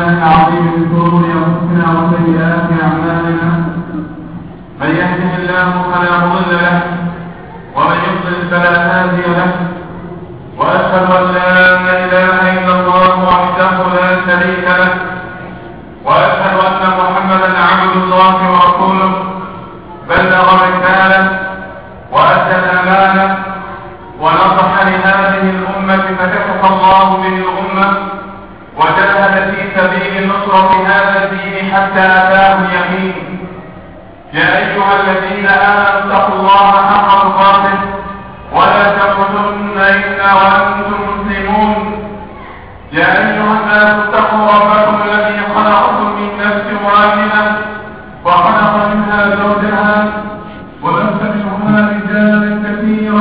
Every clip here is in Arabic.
بالله العظيم من شرور أنفسنا وسيئات أعمالنا. من يهده الله فلا مضل له ومن يضلل فلا هادي له، وأشهد أن لا إله إلا الله وحده لا شريك له، وأشهد أن محمدا عبد الله ورسوله بلغ رسالة وأدى الأمانة ونصح لهذه الأمة فكشف الله به الأمة وجاهد في سبيل نصرة هذا الدين حتى أتاه اليقين. يا أيها الذين آمنوا اتقوا الله حق تقاته ولا تموتن إلا وأنتم مسلمون. يا أيها الناس اتقوا ربكم الذي خلقكم من نفس واحدة وخلق منها زوجها وبث منهما رجالا كثيرا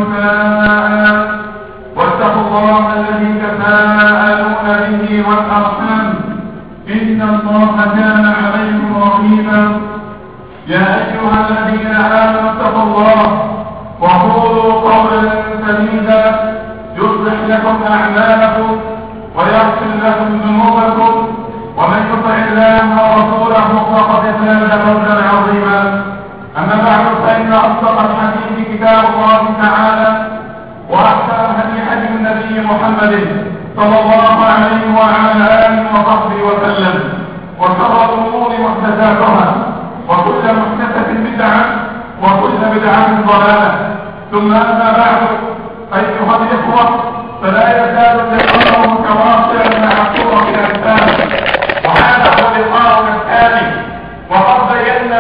ونساء، واتقوا الله الذي تساءلون به والأرحام إن الله كان عليكم رقيبا. يا أيها الذين آمنوا اتقوا الله وقولوا قولا سديدا يصلح لكم أعمالكم ويغفر لكم ذنوبكم، ومن يطع الله ورسوله فقد فاز فوزا عظيما. أما بعد، فإن أصدق الحديث كتاب الله تعالى، وأحسن الهدي النبي محمد صلى الله عليه وعلى آله وصحبه وسلم، وشر الأمور محدثاتها، وكل محدثة بدعة، وكل بدعة ضلالة. ثم أما بعد، أيها الإخوة، فلا يزال اللقاء متواصلا مع سورة الأنفال، وهذا هو لقاؤنا الثاني. وقد بينا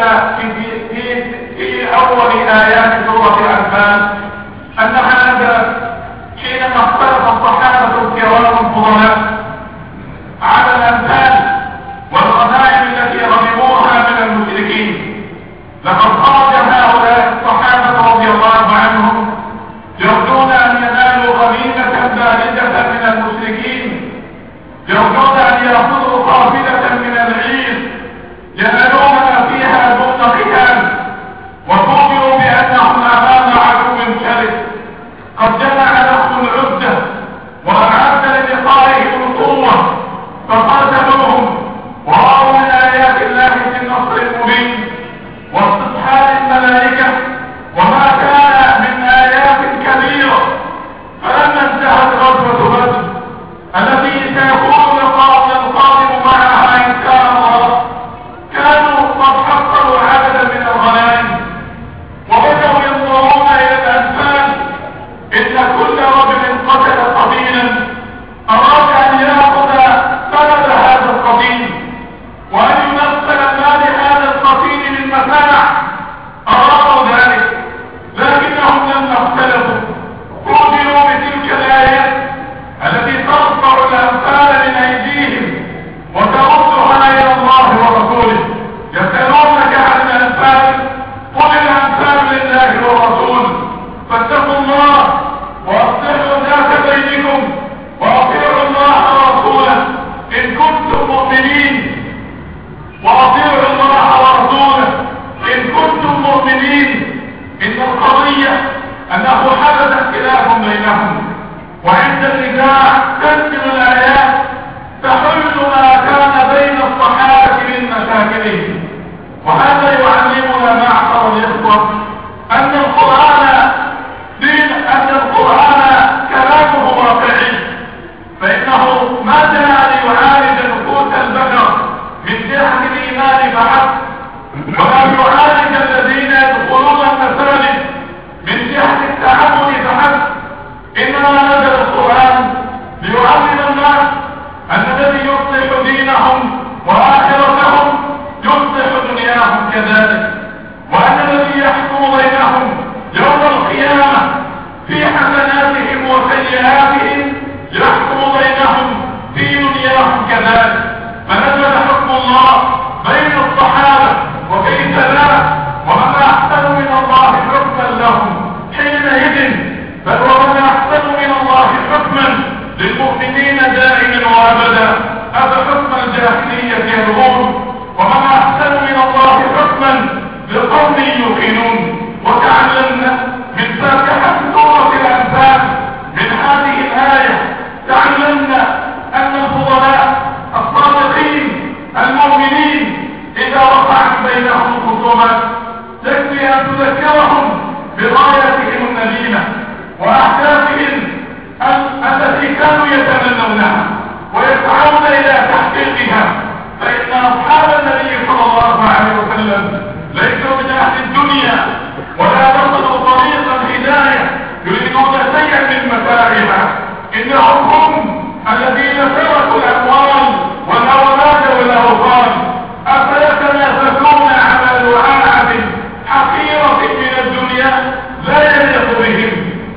في أول آيات سورة الأنفال أن هذا حينما اختلف الصحابة الكرام الفضلاء على الأنفال والغنائم التي غنموها من المشركين، لقد خرج هؤلاء الصحابة رضي الله عنهم يرجون أن ينالوا غنيمة باردة من المشركين، يرجون أن يأخذوا قافلة من العير ينالونها فيها دون قتال، وفوجئوا بأنهم أمام عدو شرس قد جمع لهم العدة وأعد للقائهم القوة، فقاتلوهم ورأوا من آيات الله في النصر المبين واستضحال الملائكة وما كان من آيات كبيرة. فلما انتهت غزوة بدر التي سيكون لقاؤنا القادم معها إن شاء الله، كانوا قد حصلوا عددا من الغنائم وبدأوا ينظرون إلى الأنفال. إن كل رجل قتل قتيلا أراد أن يأخذ سبب هذا القتيل وأن يمثل ما لهذا القتيل من متاع، أرادوا ذلك، لكنهم لما اختلفوا فوجئوا بتلك الآيات التي ترفع الأنفال من أيديهم وتردها إلى الله ورسوله. يسألونك عن الأنفال، قل الأنفال لله والرسول، فاتقوا الله وأصلحوا ذات بينكم وأطيعوا الله ورسوله إن كنتم مؤمنين، وأطيعوا الله ورسوله إن كنتم مؤمنين. إن القضية أنه حدث اختلاف بينهم، وعند النزاع تنزل الآيات تحل ما كان بين الصحابة من مشاكلهم. وهذا يعلمنا معشر الإخوة أن القرآن كلامه واقعي، فإنه ما جاء ليعالج نفوس البشر من جهة الإيمان فحسب، ولا يعالج الذين يدخلون المساجد من جهة التعبد فحسب. إنما نزل القرآن ليعلم الناس أن الذي يصلح دينهم وآخرتهم يصلح دنياهم كذلك، وأن الذي يحكم بينهم يوم القيامة في حسناتهم وسيئاتهم يحكم بينهم في دنياهم كذلك. فنزل حكم الله بين الصحابة، وكيف لا، ومن أحسن من الله حكما لهم حينئذ، بل ومن أحسن من الله حكما للمؤمنين دائما وأبدا، أفحكم الجاهلية يبغون، ومن أحسن من الله حكما لقوم يوقنون. وتعلمنا من فاتحة سورة الأنفال من هذه الآية، تعلمنا أن الفضلاء الصادقين إنهم هم الذين تركوا الأموال والأولاد والأوطان أفيتنافسون على لعاعة حقيرة من الدنيا لا يليق بهم.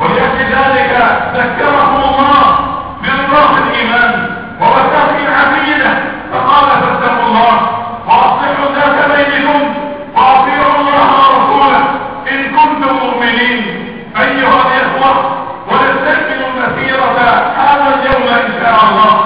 ولذلك ذكرهم الله برضاء الإيمان ووثاق العقيدة فقال فاتقوا الله وأصلحوا ذات بينكم وأطيعوا الله ورسوله إن كنتم مؤمنين. أيها الإخوة، ونستكمل مسيرة هذا اليوم إن شاء الله.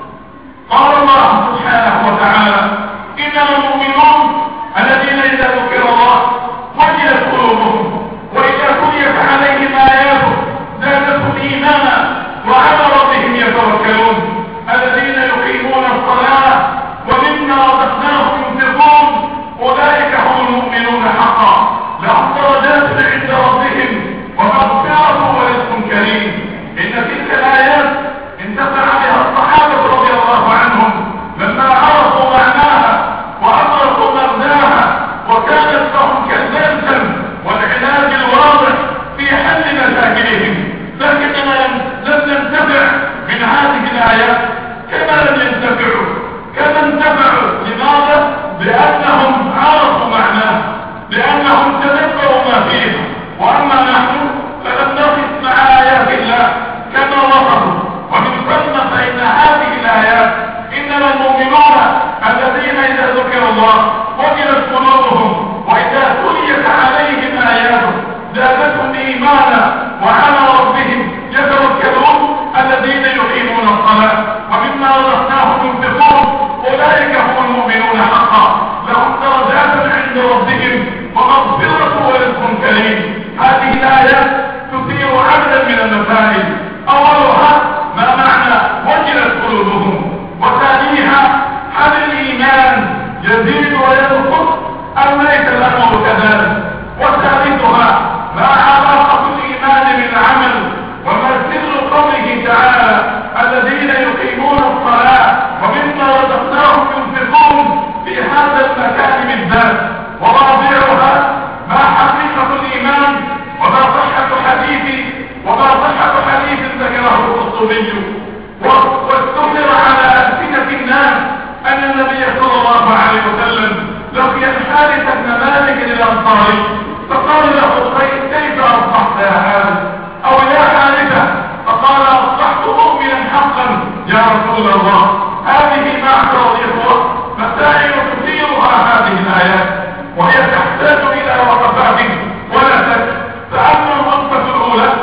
قال الله سبحانه وتعالى: إنما المؤمنون الذين إذا ذكر الله وجلت قلوبهم وإذا تليت عليهم آياته زادتهم إيمانا وعلى ربهم يتوكلون الذين يقيمون الصلاة ومما رزقناهم ينفقون أولئك هم المؤمنون حقا لهم درجات عند ربهم ومغفرة ورزق كريم. إن تلك الآيات انتفع بها الصحابة رضي الله عنهم لما عرفوا معناها وأدركوا مغزاها وكانت لهم كالبلسم والعلاج الواضح في حل مشاكلهم. لكننا لم ننتفع من هذه الآيات كما لم ينتفعوا كما انتفعوا. لماذا؟ لأنهم عرفوا معناه، لأنهم تدبروا ما فيها. وأما نحن فلم نقف مع آيات الله كما وصفوا. ومن ثم فإن هذه الآيات إنما المؤمنون الذين إذا ذكر الله وجلت قلوبهم وإذا تليت عليهم آياته زادتهم إيمانا وعلى ربهم يتوكلون الذين يقيمون الصلاة ومما رزقناهم ينفقون أولئك هم المؤمنون حقا لهم درجات عند ربهم ومغفرة ورزق كريم. هذه الآيات تثير عددا من المسائل. أولها ما معنى وجلت قلوبهم، وثانيها هل الإيمان يزيد وينقص أم ليس الأمر كذلك، وثالثها ما علاقة الإيمان بالعمل وما سر قوله تعالى الذين يقيمون الصلاة ومما رزقناهم ينفقون في هذا المكان بالذات، ورابعها ما حقيقة الإيمان وما صحة حديث ذكره القرطبي واستمر على ألسنة الناس أن النبي صلى الله عليه وسلم لقي الحارث بن مالك الأنصاري فقال له: كيف أصبحت يا حارث؟ أو يا حارثة؟ فقال: أصبحت مؤمنا حقا يا رسول الله. هذه معشر الإخوة مسائل تثيرها هذه الآيات وهي تحتاج إلى وقفات ولا شك. فأما الوقفة الأولى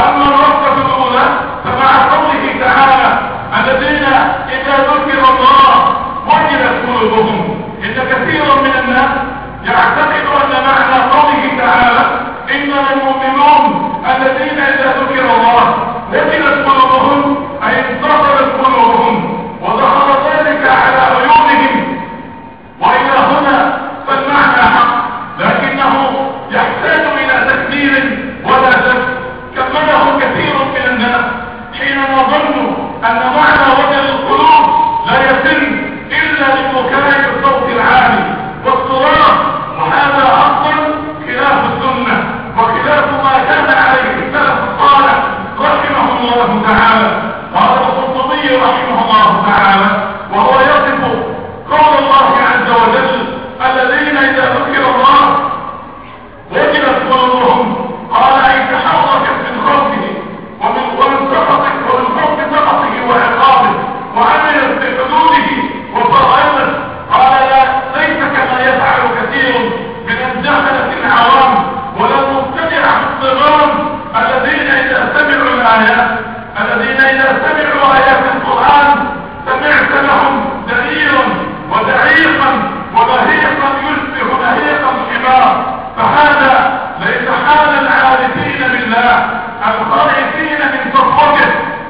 فمع قوله تعالى الذين إذا ذكر الله وجلت قلوبهم، إن كثيرا من الناس يعتقد أن معنى قوله تعالى إنما المؤمنون الذين إذا ذكر الله وجلت قلوبهم أي انتصرت قلوبهم وظهر ذلك على عيونهم. وإلى هنا فالمعنى حق، لكنه يحتاج إلى تكبير ولا شك. كمله كثير من الناس حينما ظنوا أن معنى وجل القلوب لا يتم إلا ببكاء الصوت العالي والصراخ، وهذا أصلا خلاف السنة وخلاف ما كان عليه السلف الصالح رحمه الله تعالى. قال القرطبي رحمه الله تعالى وهو يصف قول الله عز وجل الذين إذا ذكر الله وجلت قلوبهم، قال أي تحركت من خوفه ومن سخطه وعقابه وعملت بحدوده وفرعت. قال ليس كما يفعل كثير من الجهلة العوام ولا المبتدعة الصغار الذين إذا سمعوا آيات القرآن سمعت لهم دليلا ودعيقا وبهيقا يشبه بهيق الحمار. فهذا ليس حال العارفين بالله الخائفين من صفوته.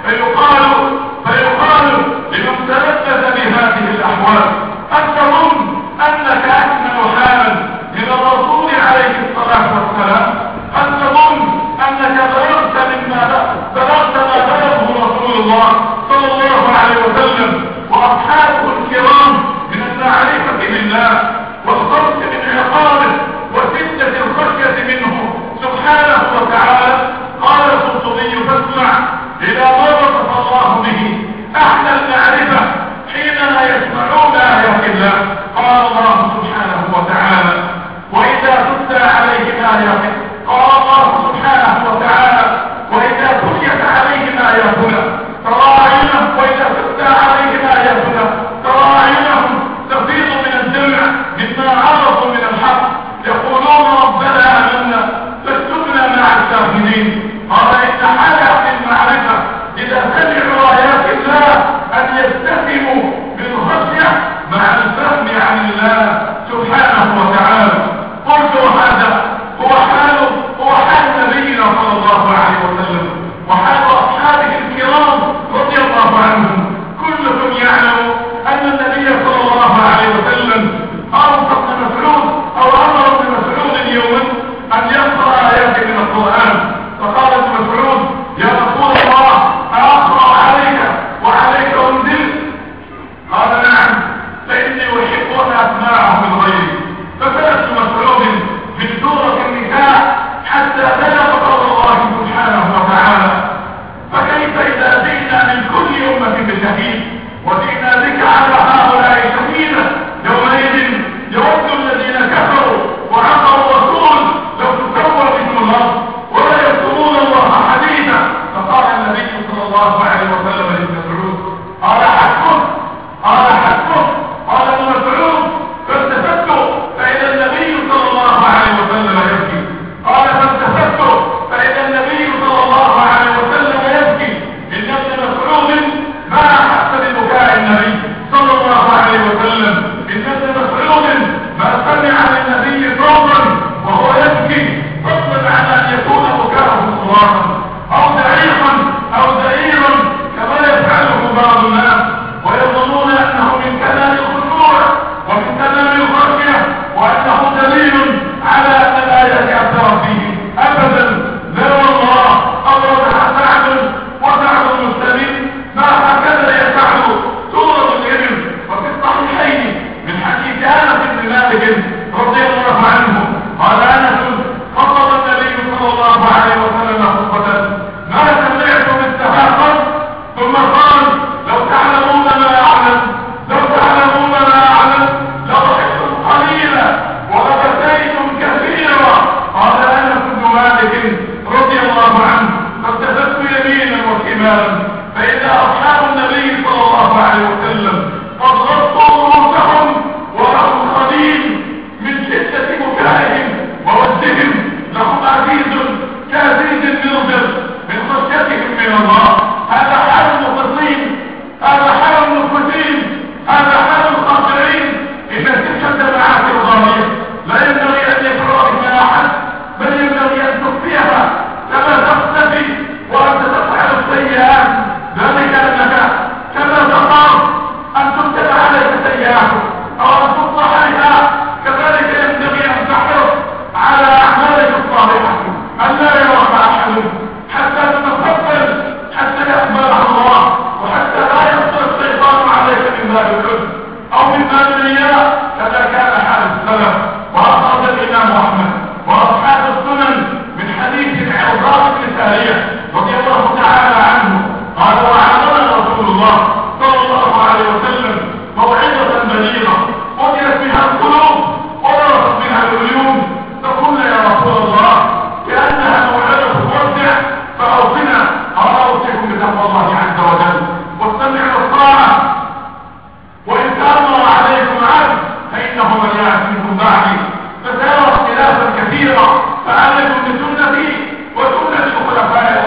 فيقال لمن تلبس بهذه الأحوال: أنت تظن أنك أكمل حالا من الرسول عليه الصلاة والسلام؟ أنت تظن أنك بلغت ما بلغه رسول الله صلى الله عليه وسلم وأصحابه الكرام من المعرفة بالله والخوف من عقابه وشدة الخشية منه سبحانه وتعالى. قال القرطبي: فاسمع إلى ما وصف أحلى المعرفة حينما يسمعون آيات الله. قال الله سبحانه وتعالى: وإذا تتلى عليهم آياته. قال الله سبحانه وتعالى: وإذا تليت عليهم آياتنا ترى أعينهم، وإذا تتلى عليهم آياتنا ترى أعينهم تفيض من الدمع مما عرفوا من الحق، يقولون ربنا آمنا فاكتبنا مع الشاهدين. قال: إن حاجة المعرفة إذا سمعوا آيات الله أن يستسلموا بالخشية مع الفهم عن الله سبحانه وتعالى. قلت: هذا هو حال نبينا صلى الله عليه وسلم وحال أصحابه الكرام رضي الله عنهم. كلكم يعلم أن النبي صلى الله عليه وسلم أوصى ابن مسعود أو أمر ابن مسعود اليوم أن يقرأ آيات من القرآن، فقال ابن مسعود: يا رسول الله أقرأ عليك وعليك أنزل؟ قال: نعم، فإني أحب أن أسمعه من غيري. فبدأ ابن مسعود من سورة النساء حتى بلغ قول الله سبحانه وتعالى: فكيف إذا جئنا من كل أمة بشهيد وجئنا بك على هؤلاء شهيدا يومئذ يود الذين كفروا وعصوا الرسول لو تسوى بهم الأرض ولا يذكرون الله حديثا. فقال النبي صلى الله عليه وسلم لابن مسعود: قال: حسبك، قال: حسبك. قال ابن مسعود: فالتفت فإذا النبي صلى الله عليه وسلم يبكي. قال: فالتفت فإذا النبي صلى الله عليه وسلم يبكي. إن ابن مسعود ما أحس ببكاء النبي صلى الله عليه وسلم. إن ابن مسعود ما سمع للنبي صوتا وهو يبكي، فضلا عن أن يكون بكاءه صراخا أو زعيقا أو زئيرا كما يفعله بعض الناس ويظنون أنه من كلام الخشوع ومن كلام الخشية وأنه دليل على أن الآيات أثرت فيه. أبدا، لا والله. أوردها سعد وسعد المسلمين ما هكذا يفعل سورة الإبل. وفي الصحيحين من حديث أنس بن مالك رضي الله عنه قال أنس: خطب النبي صلى الله عليه وسلم خطبة ما سمعت مثلها قط، ثم قال: لو تعلمون ما أعلم، لو تعلمون ما أعلم لضحكتم قليلا ولبكيتم كثيرا. قال أنس بن مالك رضي الله عنه: فالتفت يمينا وشمالا فإذا أصحاب النبي صلى الله عليه وسلم قد غطوا رؤوسهم ولهم خليل من شدة بكائهم ووجههم لهم عزيز كعزيز المنذر من خشيتهم من الله. هذا حال المخلصين، هذا حال المخلصين، هذا حال الخاشعين. إن تلك الجماعات الغالية لا ينبغي أن يفرغ بها أحد، بل ينبغي أن تخفيها كما تختفي وأنت تفعل السيئات. ذلك أنك كما تخاف أن تكتب عليك سيئات أو أن تطلع عليها، كذلك ينبغي أن تحرص على أعمالك الصالحة أن لا يراك أحد حتى تتفضل، حتى يقبلها الله، وحتى لا يصل الشيطان عليك من باب العجب أو من باب الرياء. كذا كان حال السلف. وأخرج الإمام أحمد وأصحاب السنن من حديث العرضاء بن سارية رضي الله تعالى عنه قال: وعلمنا رسول الله صلى الله عليه وسلم موعظة بليغة وجلت بها القلوب وضربت بها العيون، فقلنا: يا رسول الله كأنها موعظة مرجع فأوصنا. قال: أوصيكم بتقوى الله عز وجل والسمع والطاعة، وإن تأمر عليكم عبد فإنه من يعرف منكم بعدي فسيرى اختلافا كثيرا، فعليكم بسنتي وسنة الخلفاء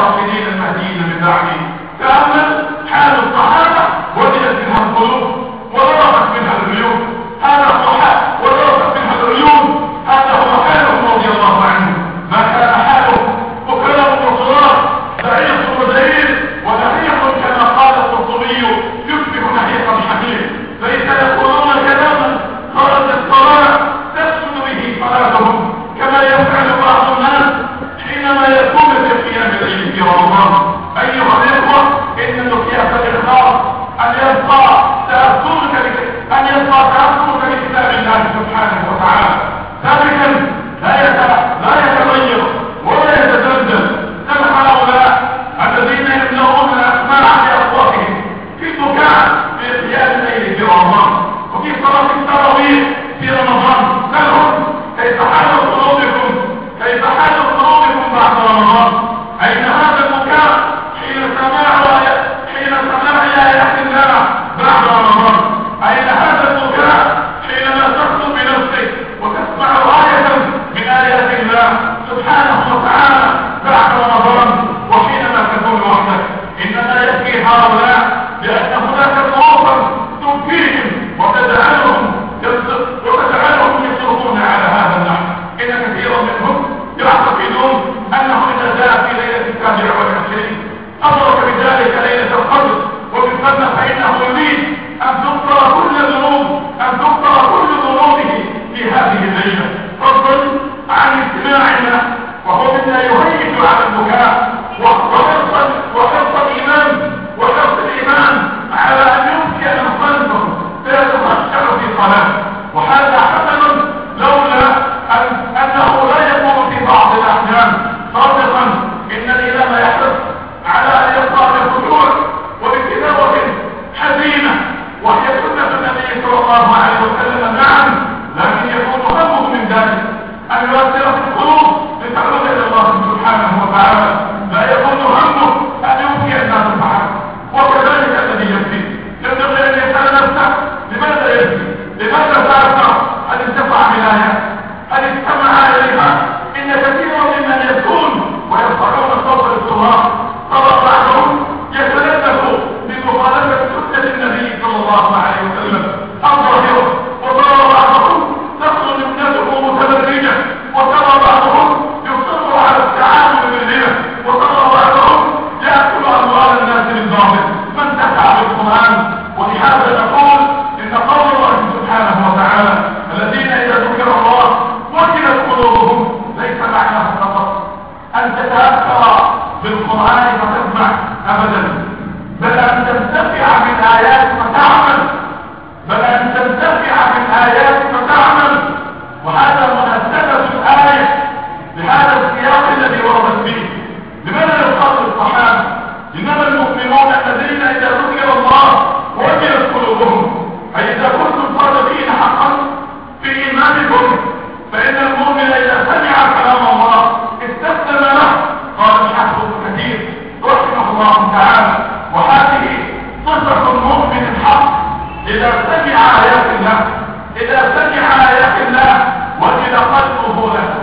وهي سنة النبي صلى الله عليه وسلم نعم، لكن يكون همه من ذلك أن يؤثر في القلوب لتعود إلى الله سبحانه وتعالى، لا يكون همه أن يوفي الناس معه. وكذلك الذي يبكي ينبغي أن يسأل نفسه لماذا يبكي؟ لماذا تأثر؟ هل انتفع بالآيات؟ هل استمع إليها؟ إن كثيرا ممن يبكون ويرفعون صوت الصراخ ترى بعضهم يتلذذ بمخالفة سنة النبي صلى الله عليه وسلم الظاهرة، وترى بعضهم تخرج ابنته متبرجة، وترى بعضهم يصر على التعامل بالربا، وترى بعضهم يأكل أموال الناس بالباطل. من تسعى بالقرآن؟ ولهذا نقول إن قول الله سبحانه وتعالى الذين إذا ذكر الله وجلت قلوبهم ليس معناه فقط أن تتأثر بالقرآن فتسمع أبدا، بل أن تنتفع بالآيات فتعمل، بل أن تنتفع بالآيات فتعمل. وهذا مناسبة الآية لهذا السياق الذي وردت فيه. لماذا يقال الصحابة إنما المؤمنون الذين إذا ذكر الله وجلت قلوبهم؟ أي إذا كنتم صادقين حقا في إيمانكم فإن المؤمن إذا سمع كلام الله استسلم له. قال الحافظ ابن كثير رحمه الله تعالى وهذه صفة المؤمن الحق، إذا سمع آيات الله، إذا سمع آيات الله وجد قلبه له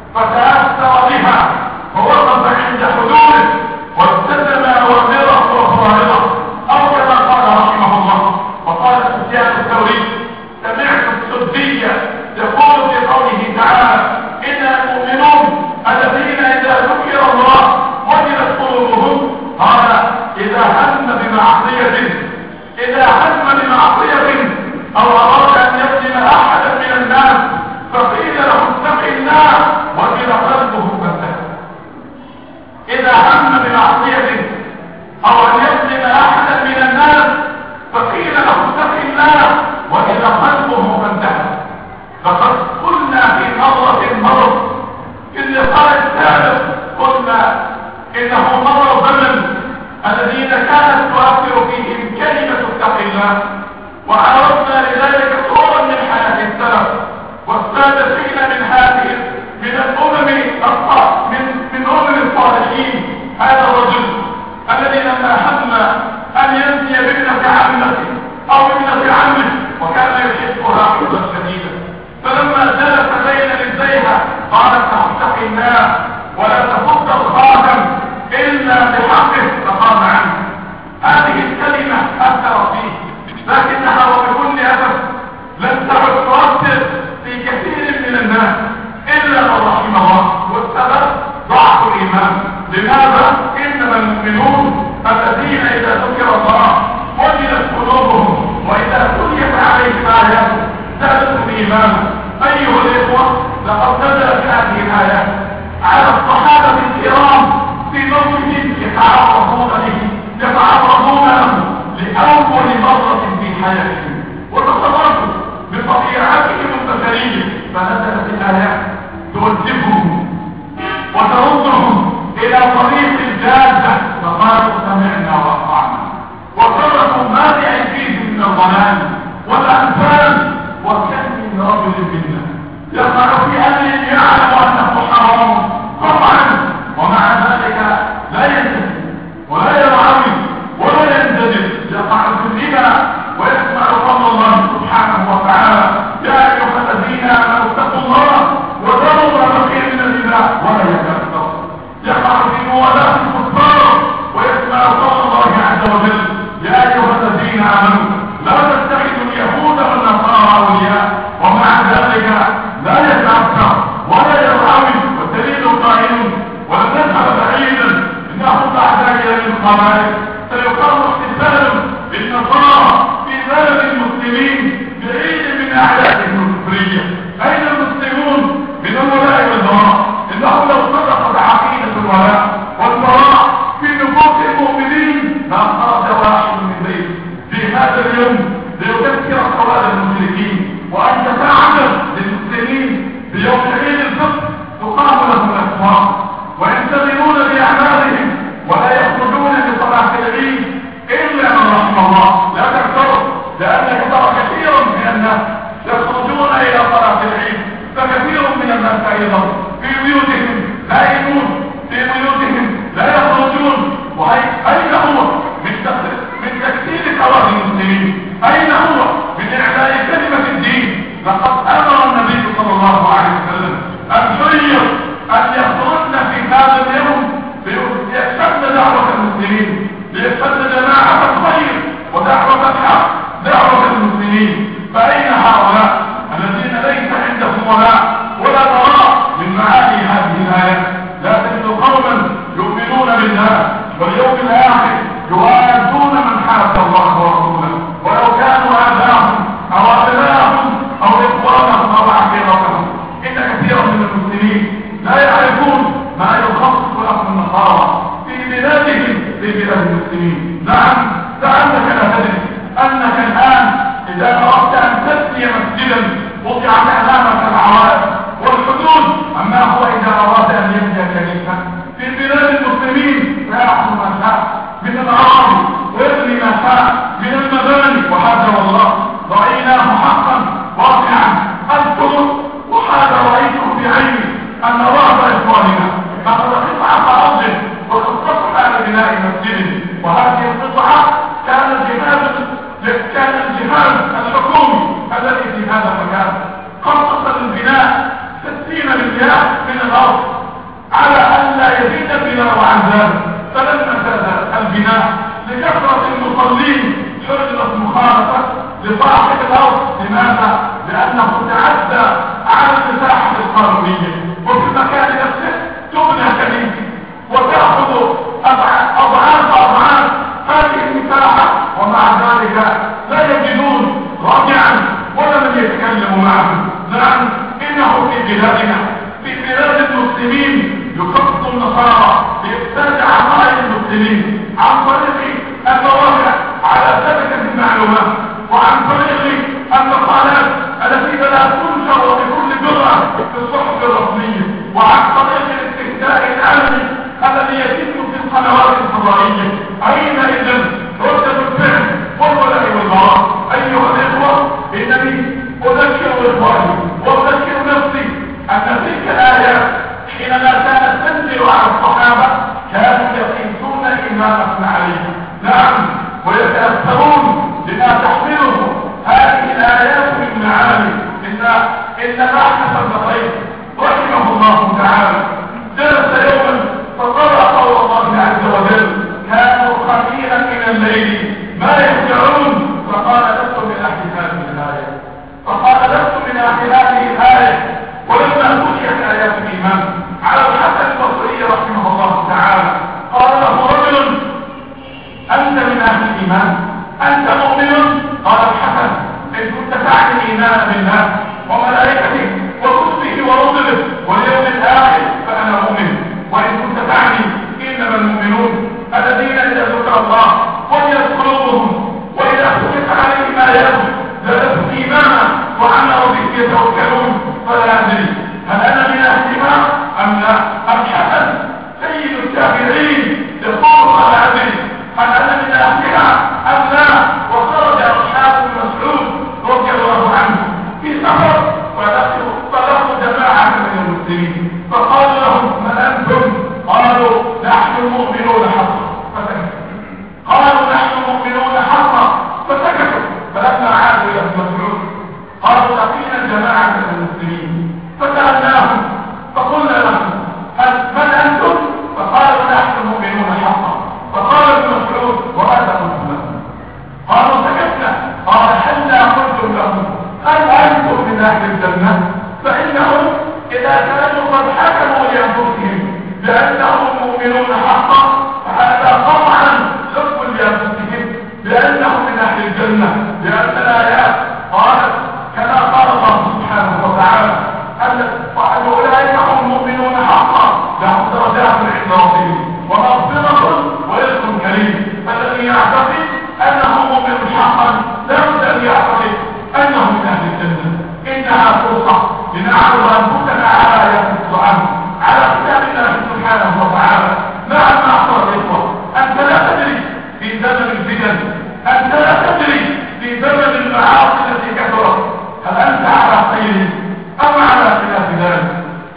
فتأثر بها ووقف عند حدوده والتزم أوامره وفرائضه، أو كما قال رحمه الله. وقال سفيان الثوري سمعت السدية يقول في قوله تعالى إن المؤمنون الذين إذا ذكر الله وجلت قلوبهم، قال إذا هم بمعصية، إذا هم بمعصية أو أراد أن يظلم أحدا من الناس فقيل له اتق الله وجل قلبه فانتهى. إذا هم بمعصية أو أن يظلم أحدا من الناس فقيل له اتق الله وجل قلبه فانتهى. فقد قلنا في مرة في اللقاء السابق قلنا إنه مر زمن الذين كانت تؤثر فيهم كلمة اتق الله، وعرضنا لذلك صورا من حياة السلف والسابقين من هذه من أمم الصالحين. هذا الرجل الذي لما هم أن ينسي بابنة عمته أو ابنة عمه وكان يحبها حبا شديدا، فلما جلس بين رجليها قالت اتق الله ولا تفض الخاتم إلا بحقه فقام عنه. هذه الكلمة أثرت فيه، لكنها وبكل أسف لم تعد تؤثر في كثير من الناس إلا من رحم الله، والسبب ضعف الإيمان. لماذا؟ إنما المؤمنون الذين إذا ذكر الله وجلت قلوبهم وإذا تليت عليهم آياته زادتهم إيمانا. أيها الإخوة، لقد نزلت هذه الآيات على الصحابة الكرام في موقف يتعرضون له لأول مرة في حياتهم، وتصرفوا بطبيعتهم البشرية، فنزلت الآيات توجههم وتردهم إلى طريق الجادة، فقالوا سمعنا وأطعنا، وتركوا ما بأيديهم من الضلال والأنفال. وكم من رجل منا يقع في أمر يعلم أنه حرام قطعا، ومع ذلك لا ينتهي ولا يرعوي ولا ينزجر، يقع في الربا ويسمع قول الله سبحانه وتعالى يا أيها الذين آمنوا اتقوا الله وذروا ما بقي من الربا ولا يتكبر. يقع في موالاة الكفار ويسمع قول الله عز وجل يا أيها الذين آمنوا لا تتخذوا اليهود والنصارى أولياء، ومع ذلك لا يتأثر ولا يرعوي الناس يخرجون إلى صلاة العيد، فكثير من الناس أيضا في بيوتهم نائمون، في بيوتهم لا يخرجون. أين هو من تكثير كراه المسلمين؟ أين هو من إعلاء كلمة الدين؟ لقد أمر النبي صلى الله عليه وسلم الحرية أن يخرجن في هذا اليوم ليشهدن دعوة المسلمين، ليشهدن جماعة الخير ودعوة الحق، دعوة المسلمين. فأين هؤلاء الذين ليس عندهم ولا براء من معاني هذه الآيات؟ لا تجد قوما يؤمنون بالله واليوم الآخر يؤازون من حاد الله ورسوله ولو كانوا آباءهم أو أبناءهم أو إخوانهم أو عشيرتهم. إن كثيرا من المسلمين لا يعرفون ما يخصص لهم النصارى في بلادهم، في بلاد المسلمين. نعم، لعلك لا تدري أنك الآن إذا أردت أن تبني مسجدا وضعت أمامك العوائق والحدود، أما هو إذا أراد أن يبني كنيسة في بلاد المسلمين فيأخذ ما شاء من الأراضي ويبني ما شاء من المباني. وهذا والله رأيناه حقا واقعا. أذكر وهذا رأيته بعيني أن بعض إخواننا أخذ قطعة أرض وخصصها لبناء مسجد، وهذه القطعة كان الجهاز الحكومي الذي في هذا المكان خصص للبناء 60 مليار من الأرض على أن لا يزيد البناء عن ذلك. فلما زاد البناء لكثرة المصلين حرمت مخالفة لصاحب الأرض. لماذا؟ لأنه تعدى على المساحة القانونية، وفي المكان نفسه تبنى كنيسة وتأخذ أضعاف هذه المساحة، ومع ذلك لا يجدون راجعا ولا من يتكلم معه. نعم، إنه في بلادنا، في بلاد المسلمين يخطط النصارى لإفساد عقائد المسلمين عن طريق المواقع على شبكة المعلومات، وعن طريق المقالات التي لا تنشر بكل جرأة في الصحف الرسمية، وعن طريق الاستهزاء العالمي الذي يتم في القنوات الفضائية. أين إذن ردة الفعل والولاء والبراء؟ أيها الإخوة، إنني أذكر إخواني وأذكر نفسي أن تلك الآيات حينما كانت تنزل على الصحابة كانوا يقيسون إيمانهم عليها. نعم، ويتأثرون بما تحمله هذه الآيات من معاني. إن معكس بن قيس رحمه الله تعالى جلس يوما فقرأ قول الله عز وجل: كانوا قليلا من الليل ما يهجعون. فقال: لست من أهل هذه الآية، فقال: لست من أهل هذه الآية. ولما تليت آيات الإيمان على الحسن البصري رحمه الله تعالى قال له رجل: أنت من أهل الإيمان؟ أنت مؤمن؟ قال الحسن: إن كنت تعني الإيمان بالله وملائكته وكتبه ورسله واليوم الآخر فأنا مؤمن. وإن كنت تعني إنما المؤمنون الذين إذا ذكر الله وجلت قلوبهم وإذا فتحت عليهم آياته زادتهم إيمانا وعلى ربهم يتوكلون. فلا أدري هل أنا من أهلها أم لا؟ الحسن سيد التابعين يقول: فلا أدري هل أنا من أهلها أم لا؟ وخرج أصحاب مسعود رضي الله عنه في سفر فلقوا جماعة من المسلمين فقالوا لهم: من أنتم؟ قالوا: نحن المؤمنون حقا. فسكتوا. قالوا: نحن المؤمنون حقا. فسكتوا. فلما عادوا إلى مسعود قالوا: لقينا جماعة من المسلمين فسألناهم فقلنا لهم: من أنتم؟ فقالوا: نحن المؤمنون حقا. فقال ابن مسعود: وماذا قلتم لهم؟ قالوا: سكتنا. قال: هلا قلتم لهم هل أنتم من أهل الجنة؟ فإنهم إذا كانوا قد حكموا لأنفسهم بأنهم المؤمنون حقا فهذا قطعا حكم لأنفسهم بأنهم من أهل الجنة، لأن الآيات قالت كما قال الله سبحانه وتعالى: أولئك هم المؤمنون حقا لهم درجات عند ربهم ومغفرة ورزق كريم. فالذي يعتقد أنه مؤمن حقا لا بد أن يعتقد أنه من أهل الجنة. إنها فرصة لنعرض أنفسنا على آيات القرآن على كتاب الله سبحانه وتعالى. مع معصر الإخوة، أنت لا تدري في زمن الفتن، أنت لا تدري في زمن المعاصي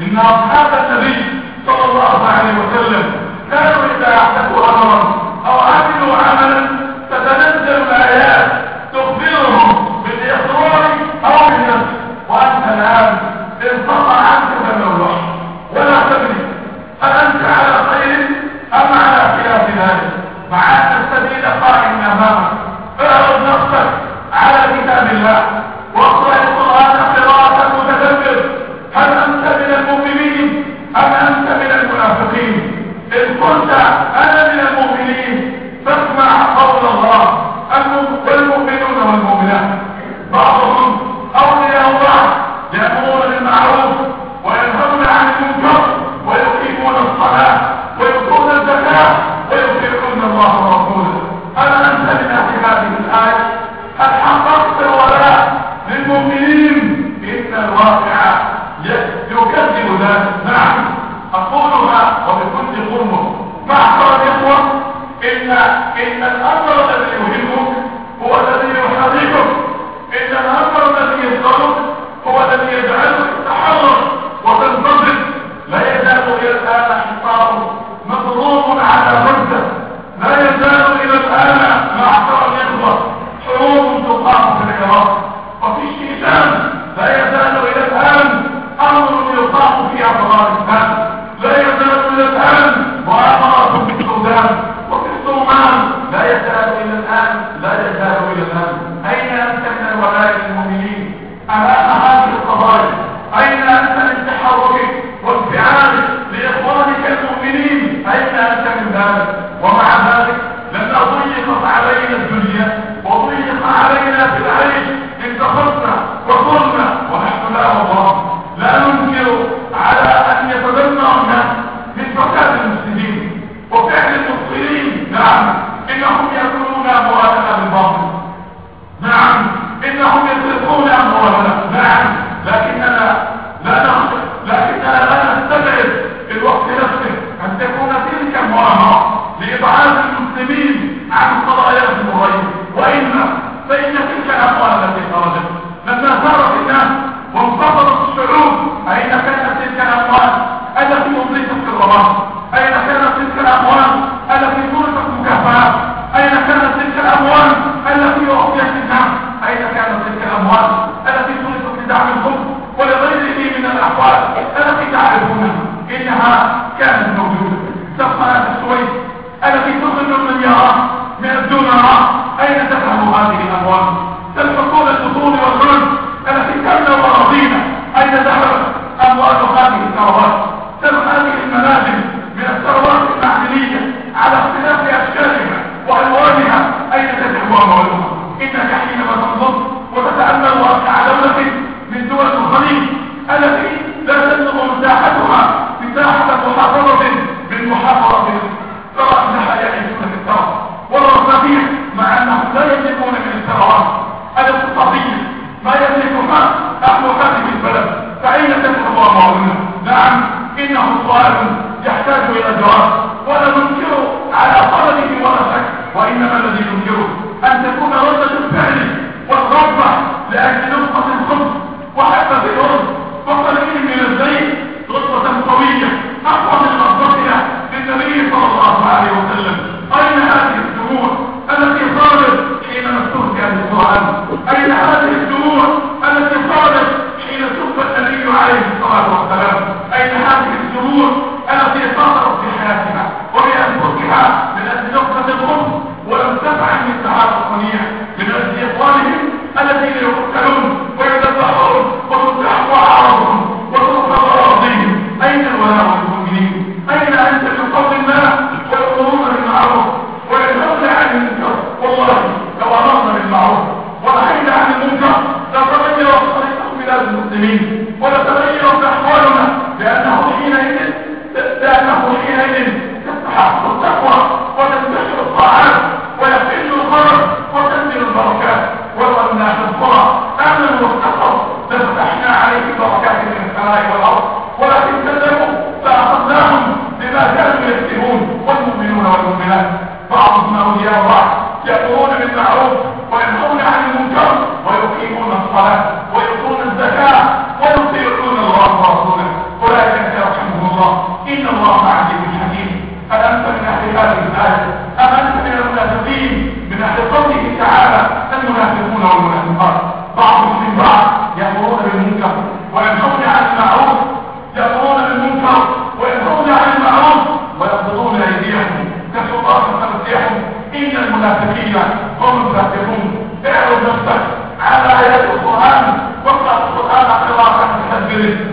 إن أصحاب النبي صلى الله عليه وسلم كانوا إذا أحدثوا أمرا أو عملوا عملا تتنزل الآيات تخبرهم بالإخبار أو بالنفس. وأنت الآن انقطع عنك دم الوحي ولا تدري هل أنت على خير أم على خلاف ذلك، مع أن السبيل قائم أمامك. اعرض نفسك على كتاب الله واقرأ القرآن قراءة متدبر. هل أنت من المؤمنين أم أنت من المنافقين؟ إن كنت أنا من المؤمنين فاسمع قول الله. والمؤمنون والمؤمنات بعضهم أولياء بعض، يأمرون بالمعروف وينهون عن المنكر ويقيمون الصلاة ويؤتون الزكاة ويطيعون الله ورسوله. هل أنت من أهل هذه الآية؟ هل حققت الولاء للمؤمنين؟ إن الواقع يكذب ذلك. نعم أقولها وبكل قرب معشر الإخوة، إن الأمر الذي يهمك هو الذي يحركك، إن الأمر الذي يسرك هو الذي يجعلك تتحرك وتنتظر. لا يزال إلى الآن حصار مضروب على غزة، لا يزال إلى الآن معشر الإخوة حروب تقام في العراق وفي الشيشان، لا يزال إلى الآن أمر يقام في أفغانستان، لا يزال إلى الآن مؤامرات في السودان وفي الصومال، لا يزال إلى الآن، لا يزال إلى الآن. أين أنت من الولاء للمؤمنين أمام هذه القضايا؟ أين أنت من تحركك وانفعالك لإخوانك المؤمنين؟ أين أنت من ذلك؟ ومع ذلك لما ضيقت علينا الدنيا وضيق علينا في العيش انتصرنا وصلنا ونحن لا والله لا ننكر على أن يتبنى الناس من فساد المسلمين وفعل المبطلين. نعم إنهم يأكلون أموالنا بالباطل، نعم إنهم يسرقون أموالنا، نعم لكننا لا نستبعد في الوقت نفسه أن تكون تلك المؤامرة لإبعاد المسلمين عن قضاياهم الرئيسية. وإلا فإن تلك الأموال التي خرجت لما سارت الناس وانفضلت الشعوب، أين كانت تلك الأموال التي أضيفت في الرباط؟ أين كانت تلك الأموال التي صرفت مكافآت؟ أين كانت تلك الأموال التي أعطيت للناس؟ أين كانت تلك الأموال التي صرفت لدعم الخبز ولغيره من الأحوال التي تعرفونها؟ إنها كانت موجودة. صفحات السويس التي تصل المليارات من الدولارات، أين تذهب هذه الأموال؟ تلفقون الأصول والغنم التي كانوا أراضينا، أين ذهبت أموال هذه الثروات؟ هذه المنازل من الثروات المعدنية على اختلاف أشكالها وألوانها، أين تذهب أموالها؟ إنك حينما تنظر وتتأمل واقع دولة من دول الخليج التي لا تبلغ مساحتها مساحة محافظة من محافظة ترى أنها يعيشون في الثروة والرفاهية، مع أنهم لا يملكون من الثروات الاقتصادية ما يملكها أهل هذه البلد. فأين تذهب أموالنا؟ نعم إنه سؤال يحتاج إلى جواب، ولا ننكر على طلبه ولا شك، وإنما الذي ننكره أن تكون ردة الفعل والرغبة لأجل نقطة الخبز وحبة الأرض وقليل من الزيت رتبة قوية أقوى من رغبتنا للنبي صلى الله عليه وسلم. أين هذه الدموع التي صارت حينما استهزئ بالقرآن؟ أين هذه الدموع التي صارت حين سب النبي عليه الصلاة والسلام؟ أين هذه الدموع التي صارت في حياتنا وبأنفسها من أجل نقطة الخبز ولم تفعل مثل هذا الصنيع من أجل إخوانهم الذين يقتلون ويذبحون وتزحف أعراضهم وتنصب أراضيهم؟ أين الولاء والمؤمنين؟ أين أنت من قول الله ويأمرون بالمعروف وينهون عن المنكر؟ والله لو أمرنا بالمعروف ونهينا عن المنكر لتغيرت طريقة بلاد المسلمين ولتغيرت أحوالنا، لأنه حينئذ تستحق التقوى وتنتشر الطاعات ويقل الخرج وتنزل البركات. ولو أن أهل القرى آمنوا واستقروا لفتحنا عليهم بركات من السماء والأرض، ولكن كذبوا فأخذناهم بما كانوا يكسبون. والمؤمنون والمؤمنات بعضهم أولياء بعض، يأمرون بالمعروف وينهون عن المنكر ويقيمون الصلاة ويؤتون الزكاة ويطيعون الله ورسوله. أولئك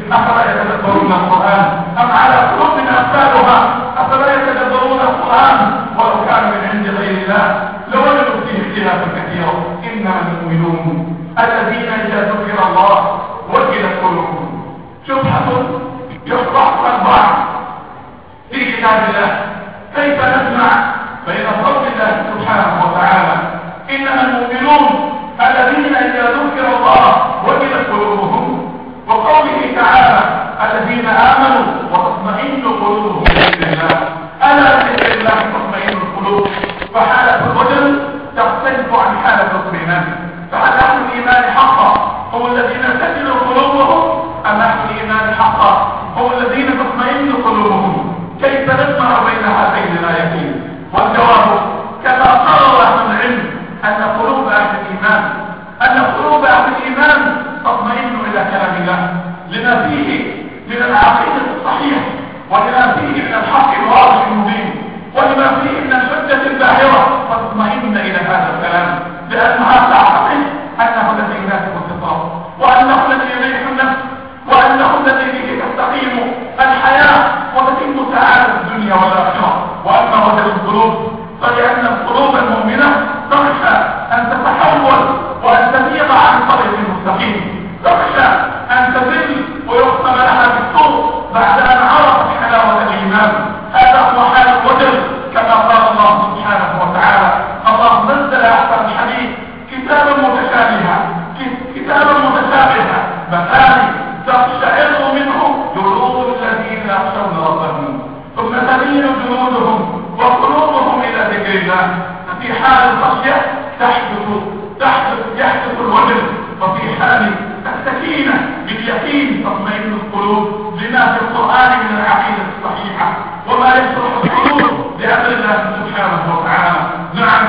أفلا يتدبرون القرآن أم على قلوب أقفالها أفلا يتدبرون القرآن ولو كان من عند غير الله لوجدوا فيه اختلافا كثيرا إنما المؤمنون الذين إذا ذكر الله وجلت قلوبهم شبهة يصبح البعض في كتاب الله كيف نسمع بين صوت الله سبحانه وتعالى إنما المؤمنون الذين إذا ذكر الله وجلت قلوبهم وقوله تعالى الذين آمنوا وتطمئن قلوبهم بذكر الله ألا بذكر الله تطمئن القلوب فحالة الوجل تختلف عن حالة الاطمئنان فهل أهل الإيمان حقا هم الذين تجل قلوبهم أم أهل الإيمان حقا هم الذين تطمئن قلوبهم كيف نجمع بين هاتين الآيتين والجواب كما قال أهل العلم أن قلوب أهل الإيمان تطمئن إلى كلام الله لما فيه من العقيدة الصحيحة ولما فيه من الحق الواضح المبين ولما فيه من الحجة الباهرة فتطمئن إلى هذا الكلام لأنها تعتقد أنه الذي يناسب الخطاب وأنه الذي يريح النفس وأنه الذي به تستقيم الحياة وتتم سعادة الدنيا والآخرة وأما وجل القلوب فلأن القلوب المؤمنة تخشى أن تتحول وأن تميل عن الطريق المستقيم تخشى أن تذل ويختم لها بالسوء بعد أن عرفت حلاوة الإيمان هذا هو حال الوجل كما قال الله سبحانه وتعالى الله نزل أحسن الحديث كتابا متشابها مثاني تقشعر منه جلود الذين يخشون ربهم ثم تلين جلودهم وقلوبهم إلى ذكر الله ففي حال الخشية يحدث الوجل وفي حال السكينة باليقين تطمئن القلوب لما في القرآن من العقيدة الصحيحة وما يشرح القلوب بأمر الله سبحانه وتعالى نعم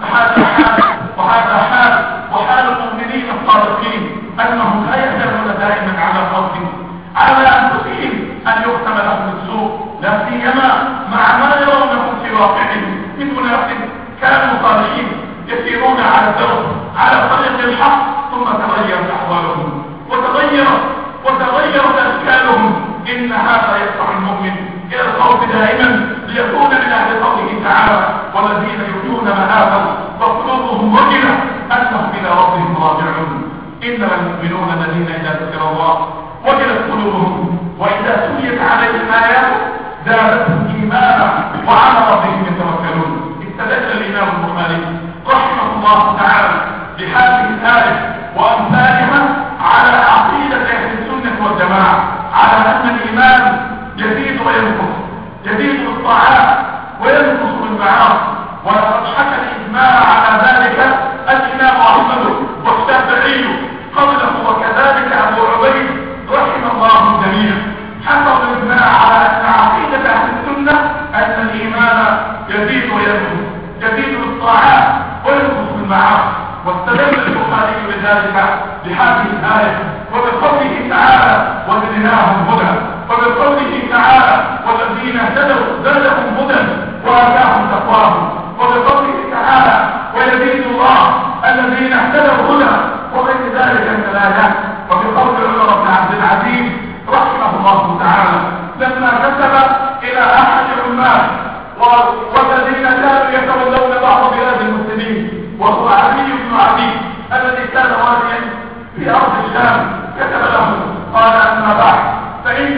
وحال المؤمنين الصادقين أنهم لا يزالون دائما على خوف على أنفسهم أن يختم لهم السوء لا سيما مع ما يرونه في واقعهم من ناس كانوا صالحين يسيرون على الدرب على طريق الحق ثم تغيرت أحوالهم وتغيرت أشكالهم إن هذا يدفع المؤمن إلى الخوف دائما ليكون من أهل قوله تعالى والذين يؤتون ما آتوا وقلوبهم وجلة أنهم إلى ربهم راجعون إنما المؤمنون الذين إذا ذكر الله وجلت قلوبهم وإذا تليت عليهم آياته زادتهم إيمانا وعلى ربهم يتوكلون استدل الإمام البخاري رحمه الله تعالى بهذه الآية وأمثالها على عقيدة أهل السنة والجماعة على أن الإيمان يزيد وينقص يزيد بالطاعات وينقص بالمعاصي ولقد حكى الإجماع على ذلك الإمام أحمد والشافعي قبله وكذلك أبو عبيد رحم الله الجميع حكى الإجماع على أن عقيدة أهل السنة أن الإيمان يزيد وينقص يزيد بالطاعات وينقص بالمعاصي واستدل البخاري بذلك بهذه الآية وبقوله تعالى وزدناهم هدى وبقوله تعالى والذين اهتدوا زادهم هدى وآتاهم تقواهم وبقوله تعالى ويزيد الله الذين اهتدوا هدى وغير ذلك من الآيات وبقول عمر بن عبد العزيز رحمه الله تعالى لما كتب إلى أحد عمال والذين كانوا يتولون بعض بلاد المسلمين وهو علي بن عدي الذي كان واليا في أرض الشام كتب له قال أما بعد فإن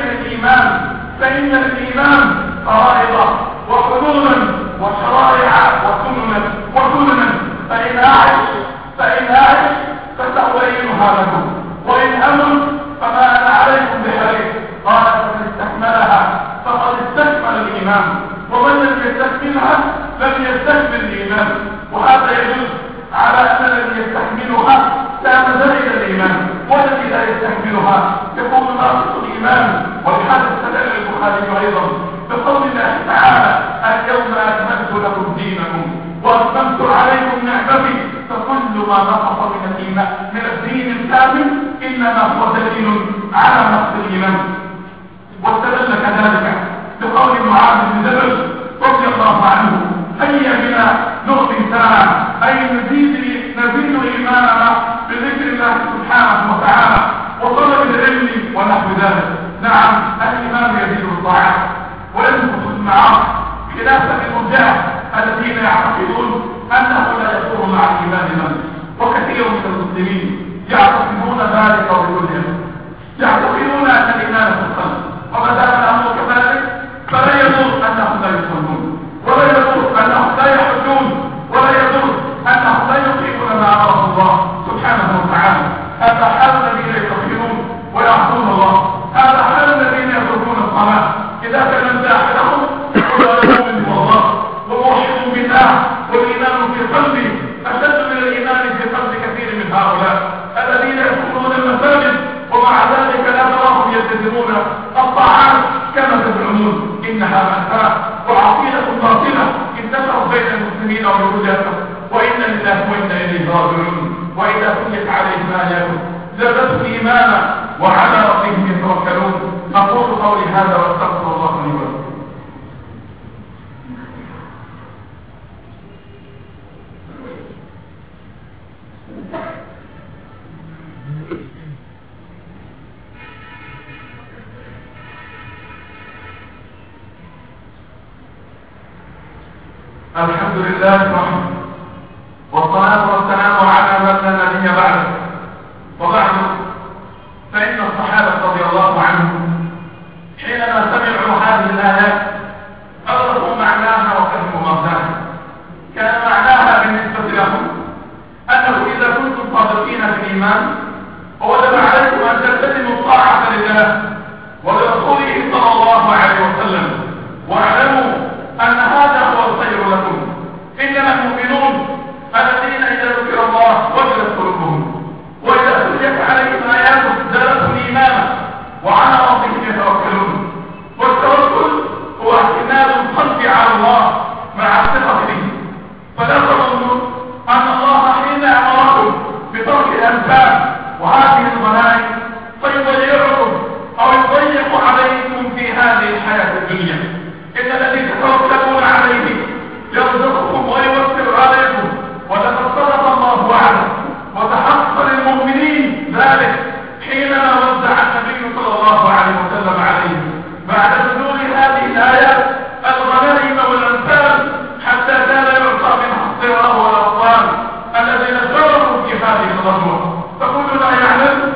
الإيمان فرائض وحدودا وشرائع وسننا فإن أعش فسأبينها لكم وإن أمن فما أنا عليكم بحريص قال فمن استكملها فقد استكمل الإيمان ومن لم يستكملها لم يستكمل الإيمان وهذا يجوز على أن الذي يستكملها لا مزيد الإيمان والذي لا يستكملها يكون ناقص الإيمان ولهذا استدل البخاري أيضا بقول الله تعالى اليوم أكملت لكم دينكم وأتممت عليكم نعمتي فكل ما نقص من الدين الكامل إنما هو دليل على نقص الإيمان واستدل كذلك بقول معاذ بن جبل رضي الله عنه هيا بنا نعطي ساعة أي نزيد إيماننا بذكر الله سبحانه وتعالى وطلب العلم ونحو ذلك. نعم الإيمان يزيد الطاعات وينقص المعاصي، خلافا للمرجئة الذين يعتقدون أنه لا يصور مع الإيمان من، وكثير من المسلمين يعتقدون ذلك بكلهم، يعتقدون أن الإيمان في القلب، وما دام الأمر كذلك فلا يضر أنهم لا يصلون، ولا يضر أنهم لا يحجون، ولا يضر أنهم لا يطيعون ما أمره الله سبحانه وتعالى. هذا حال الذين يستغفرون ويعصون الله، هذا حال الذين يتركون الصلاة. إذا كلمت أحدهم قل أنا مؤمن بالله وموحد بالله والإيمان في قلبي أشد من الإيمان في قلب كثير من هؤلاء الذين يدخلون المساجد ومع ذلك لا تراهم يلتزمون الطاعات كما تزعمون. إنها مأساة وعقيدة باطلة انتشرت بين المسلمين وبلادهم، وإنا لله وإنا إليه راجعون. وإذا تليت عليهم آياته زادتهم إيمانا وعلى ربهم يتوكلون. أقول قولي هذا واستغفر الله لي ولكم. الحمد لله وحده، والصلاة والسلام على من لا نبي بعده. وبعد، فإن الصحابة رضي الله عنهم حينما سمعوا هذه الآيات أدركوا معناها وفهموا مغزاها. كان معناها بالنسبة لهم أنه إذا كنتم صادقين في الإيمان ووجب عليكم أن تلتزموا الطاعة لله ولرسوله صلى الله عليه وسلم، واعلموا أن هذا هو الخير لكم. إنما المؤمنون الذين إذا ذكر الله وجلت قلوبهم، وإذا تليت عليهم آياته زادتهم إيمانا وعلى ربهم يتوكلون. والتوكل هو اعتماد القلب على الله مع الثقة به. فلا تظنوا أن الله حين أمركم بترك الأنفال وهذه الغنائم فيضيعكم أو يضيق عليكم في هذه الحياة الدنيا. إن الذي تتوكلون عليه يرزقكم ويوسر عليكم، ولقد صدق الله وعده وتحقق للمؤمنين ذلك حينما وزع النبي صلى الله عليه وسلم عليهم بعد نزول هذه الآيات الغنائم والأنفال، حتى كان يعطى منها الصغار والأطفال الذين شاركوا في هذه الغزوة. فكلنا يعلم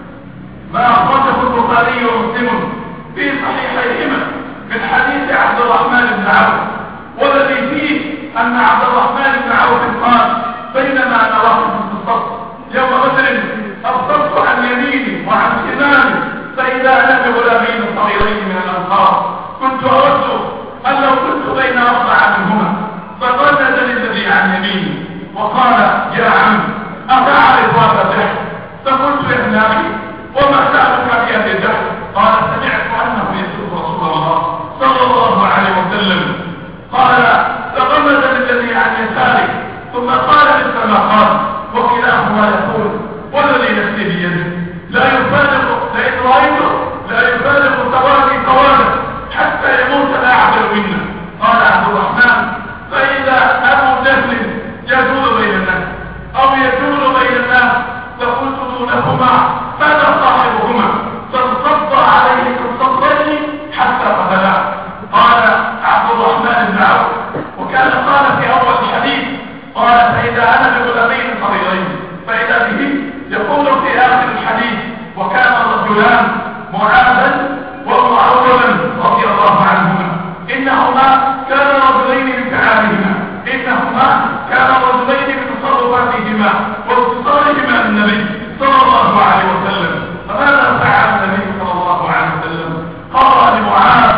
ما أخرجه البخاري ومسلم في صحيحيهما من حديث عبد الرحمن بن عوف، والذي فيه أن عبد الرحمن بن عوف قال: بينما أنا واقف في الصف يوم بدر أبصرت عن يميني وعن شمالي فإذا أنا بغلامين صغيرين من الأنصار، كنت أود أن لو كنت بين أصبع منهما. فقلدني الذي عن يميني وقال: يا عم أتعرف هذا جهل؟ فقلت: يا ابن أخي وما سألك بأبي جهل؟ قال: سمعت أنه يسب رسول الله صلى الله عليه وسلم. قال: فغمزني الذي عن يساري ثم قال مثل ما قال، وكلاهما يقول: والذي نفسي بيده لا يفارق، لئن رأيته لا يفارق سوادي سواده حتى يموت الأعدل منا. قال عبد الرحمن: فإذا أبو جهل يجول بين الناس أو يجول بين الناس فقلت دونهما: هذا صاحبهما، فانصب عليه كالصبرين حتى قتلاه. قال عبد الرحمن بن عوف، وكان قال في أول الحديث، قال: فإذا أنا بغلامين صغيرين، فإذا به يقول في آخر الحديث: وكان الرجلان معاذا ومعوذا رضي الله عنهما، إنهما كان رجلين من فعالهما، إنهما كان رجلين من تصرفاتهما واتصالهما بالنبي صلى الله عليه وسلم. فماذا فعل النبي صلى الله عليه وسلم؟ قال لمعاذ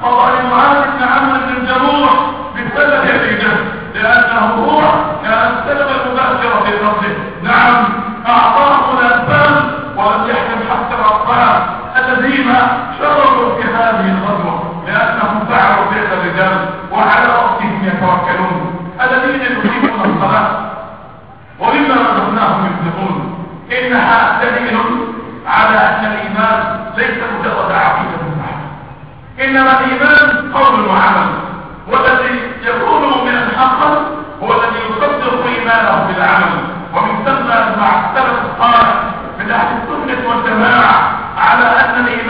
بن عمرو بن الجموع بسبب الرجال، لأنه هو كان السبب المباشر في قتله. نعم، أعطاه الأنفال ولم يحكم حتى الأطفال الذين شرفوا في هذه الغزوة، لأنهم فعلوا فعل الرجال وعلى ربهم يتوكلون، الذين يقيمون الصلاة ومما رزقناهم ينفقون. إنها دليل على أن الإيمان ليس مجرد عقيدة بحت، إنما الإيمان قول وعمل، والذي يكون مؤمنا حقا هو الذي يصدق إيمانه بالعمل. ومن ثم مع السلف الصالح من أهل السنة والجماعة على أن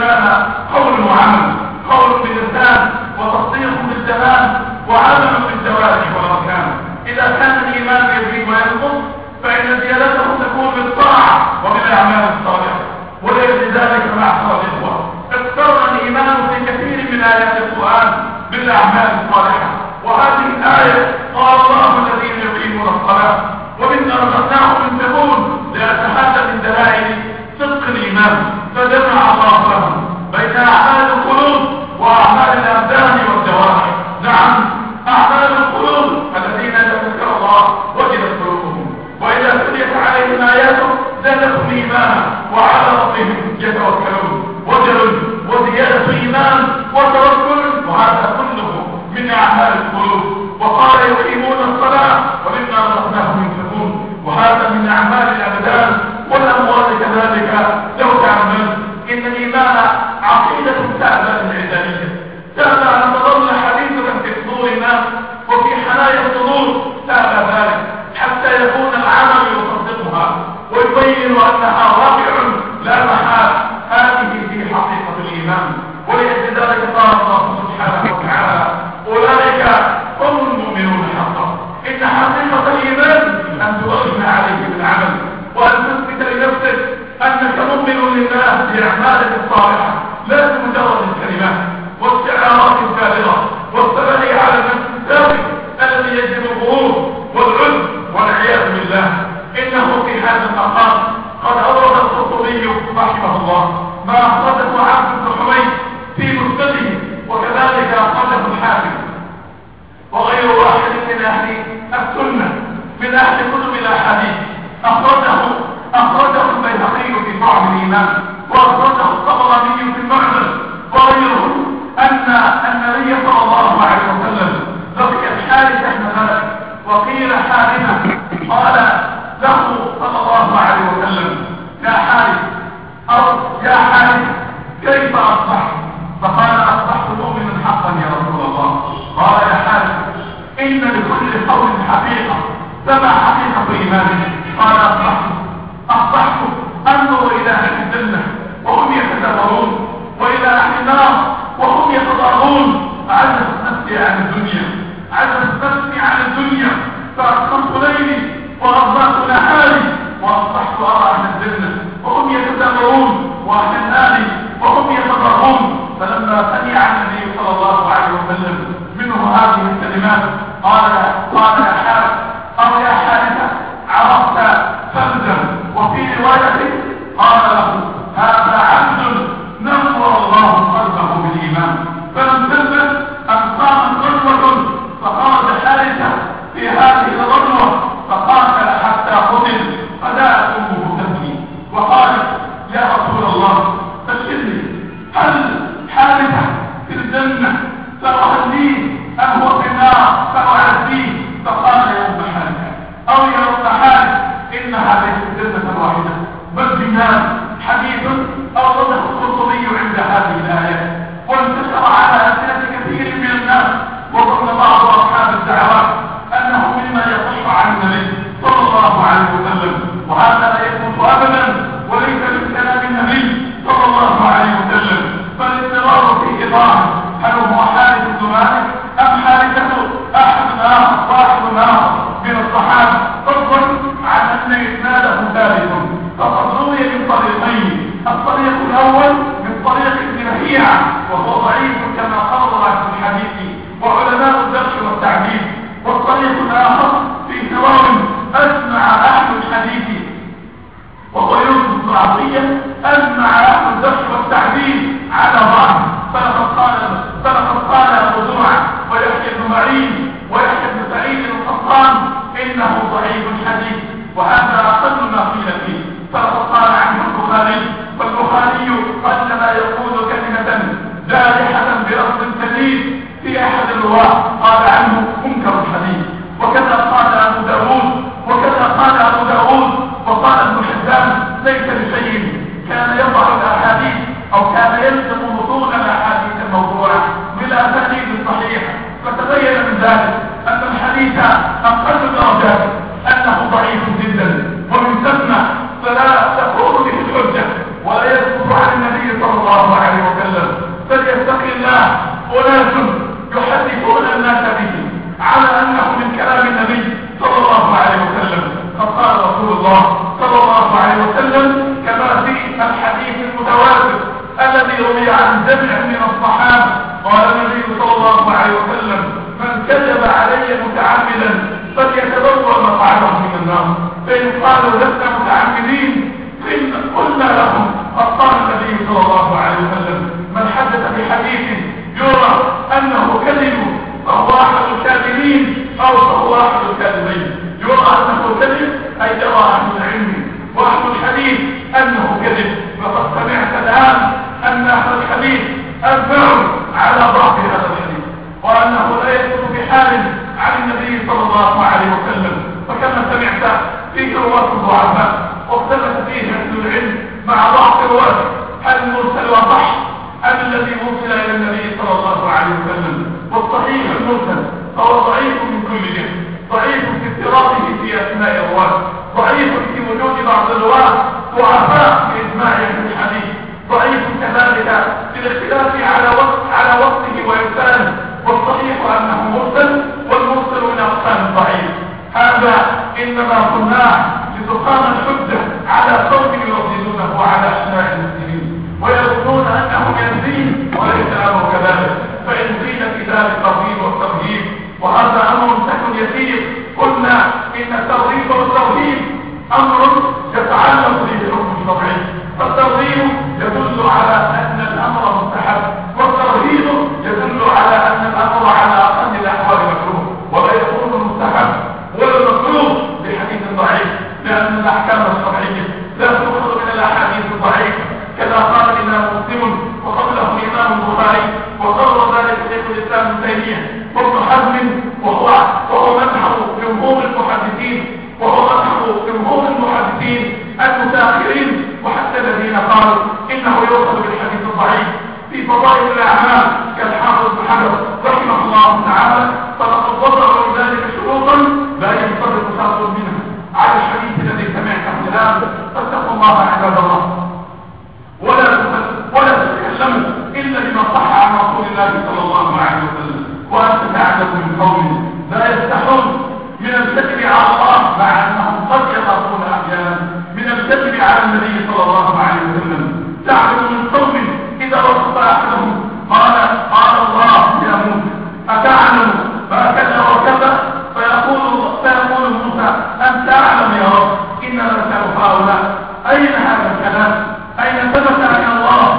الإيمان قول وعمل، قول باللسان وتصديق بالجنان وعمل بالجوارح والأركان. إذا كان الإيمان يزيد وينقص فإن زيادته تكون بالطاعة وبالأعمال الصالحة. ولأجل ذلك معشر الإخوة اقترن الإيمان في كثير من آيات القرآن بالأعمال الصالحة. وهذه الآية قال الله الذين يقيمون الصلاة ومما رزقناهم ينفقون لأتحدث من دلائل صدق الإيمان، فجمع الله لهم بين أعمال القلوب وأعمال الأبدان والجوارح. نعم، أعمال القلوب الذين يذكر الله وجلت قلوبهم، وإذا تليت عليهم آياته زادتهم إيمانا وعلى ربهم يتوكلون. وجل وزيادة إيمان وتوكل، وهذا كله من أعمال القلوب. وقال يقيمون الصلاة ومما رزقناهم ينفقون، وهذا من أعمال الأبدان والأموال كذلك. لو تعلمون إن الإيمان عقيدة تأبى العدالية، تأبى أن تظل حديثة في صدور الناس وفي حنايا الصدور، تأبى ذلك حتى يكون العمل يصدقها ويبين أنها واقع لا محال. هذه في حقيقة الإيمان. ولأجل ذلك قال الله سبحانه وتعالى أولئك هم المؤمنون حقا. إن حقيقة الإيمان أن تؤمن عليه بالعمل، وأن تثبت لنفسك أنك مؤمن لله بأعمالك الصالحة، لا بمجرد الكلمات والشعارات الكاذبة والثناء على النفس السابق الذي يجب الغرور والعلم والعياذ بالله. إنه في هذا المقام قد أورد القرطبي رحمه الله ما أخرجه عبد بن حميد في مسنده، وكذلك أخرجه الحاكم وغير واحد من أهل السنة من أهل كتب الأحاديث. أخرجه البيهقي في طعم الإيمان، وأخرجه الطبراني في المعجم وغيره أن النبي صلى الله عليه وسلم لقي الحارث بن مالك، وقيل حارثة، قال له صلى الله عليه وسلم يا حارث كيف أصبحت؟ فقال أصبحت مؤمنا حقا يا رسول الله. قال يا حارث إن لكل قول حقيقة، فما حقيقة إيمانك؟ قال أصبحت أنظر إلى أهل الجنة وهم يتدبرون وإلى أهل النار وهم يتضارون، عجزت نفسي عن الدنيا فأسقطت ليلي وأضلعت نهاري، وأصبحت أرى أهل الجنة وهم يتدبرون وأهل النار وهم يتضارون. فلما سمع النبي صلى الله عليه وسلم منه هذه الكلمات قال يا حارث أو يا حارثة عرفت فلزا. وفي رواية قال له هذا عبد نصر الله قلبه بالإيمان، فلم تلبث أن قامت غزوة فخرج حارثة في هذه الغزوة فقاتل حتى قتل، فجاءت أمه تبكي وقالت يا رسول الله بشرني، هل حارثة في الجنة فأهديه أم هو في النار فأعزيه؟ فقال يا أم حارثة أو يا أم حارث إنها ليست جنة واحدة بل جنان. حديث أورده القرطبي عند هذه الآية، وانتشر على ألسنة كثير من الناس، وظن بعض أصحاب الدعوات أنه مما يصح عن النبي صلى الله عليه وسلم، وهذا لا يثبت أبدا وليس من كلام النبي صلى الله عليه وسلم، فالاضطرار في إيضاحه هل هو حارث بن مالك أم حارثة أحد من الصحابة، فضلا عن أن إسناده ثابت. فقد روي من طريقين، الطريق الأول من طريق ابن لهيعة وهو ضعيف كما قرر في الحديث وعلماء الجرح والتعديل، والطريق الآخر في حوار أجمع أهل الحديث وهو يوسف العطية أجمع أهل الجرح والتعديل على ضعف. فلقد قال أبو زرعة ويحيى بن معين ويحيى بن سعيد القطان إنه ضعيف الحديث، وهذا أقل ما قيل فيه. فلقد قال عنه البخاري، والبخاري قلما يقول كلمة جارحة بأصل سديد في أحد الرواة قال عنه منكر الحديث. وكذا قال أبو داود وقال ابن حبان ليس بشيء كان يضع الأحاديث أو كان يلزم بطون أناس يحدثون الناس به على أنه من كلام النبي صلى الله عليه وسلم. فقال رسول الله صلى الله عليه وسلم كما في الحديث المتواتر الذي روي عن جمع من الصحابة، قال النبي صلى الله عليه وسلم: من كذب علي متعمدا فليتبوأ مقعده من النار. فإن قالوا لسنا متعمدين قلنا لهم: قال النبي صلى الله عليه وسلم: من حدث بحديث يرى أنه كذب فهو أحد الكاذبين أو فهو أحد الكاذبين. يرى أنه كذب أي يرى أهل العلم وأهل الحديث أنه كذب. فقد سمعت الآن أن أهل الحديث أجمعوا على ضعف هذا الحديث وأنه لا يثبت بحال عن النبي صلى الله عليه وسلم. فكما سمعت فيه رواة الضعفاء واختلف فيه أهل العلم مع ضعف رواة هل المرسل وضح أم الذي مرسل إلى النبي صلى الله عليه وسلم. والصحيح المرسل فهو ضعيف من كل جهة، ضعيف في اضطرابه في أثناء الرواة، ضعيف في وجود بعض الرواة ضعفاء بإجماع أهل الحديث، ضعيف كذلك في الاختلاف على وقته وإرساله. والصحيح أنه مرسل، والمرسل من أقسام الضعيف. هذا إنما قلناه لتقام الحجة على قوم يرددونه على أسماء المسلمين ويظنون أنه يزيد وليس أمر كذلك. فإن قيل في ذلك الترغيب والترهيب وهذا أمر سهل يسير، قلنا إن الترغيب والترهيب أمر يتعلق بالحكم الشرعي. فالترغيب يدل على أن الأمر مستحب، والترهيب يدل على أن الأمر على أقل الأحوال مكروه، ولا يكون مستحب ولا مكروه بحديث ضعيف، لأن الأحكام الشرعية لا تؤخذ من الأحاديث الضعيفة. كما قال الإمام مسلم وقبله الإمام البخاري وقرر ذلك شيخ الإسلام ابن تيمية وابن حزم، وهو مذهب جمهور المحدثين المتأخرين، وحتى الذين قالوا إنه يؤخذ بالحديث الضعيف في فضائل الأعمال كالحافظ بن حجر رحمه الله تعالى. فلقد وضعوا ذلك شروطا لا ينطبق شرط منها على الحديث الذي سمعته الآن. فاتقوا الله عباد الله ولا تتكلموا إلا بما صح عن رسول الله صلى الله عليه وسلم. وأنت تعجب من قوم لا يستحون من الكذب على الله مع أنهم قد يخافون أحيانا من الكذب على النبي صلى الله عليه وسلم. تعجب من قوم إذا وصف أحدهم قال الله يا موسى أتعلم فكذا وكذا، فيقول موسى أنت أعلم يا رب إننا نسأل هؤلاء. أين هذا الكلام؟ أين ثبت أن الله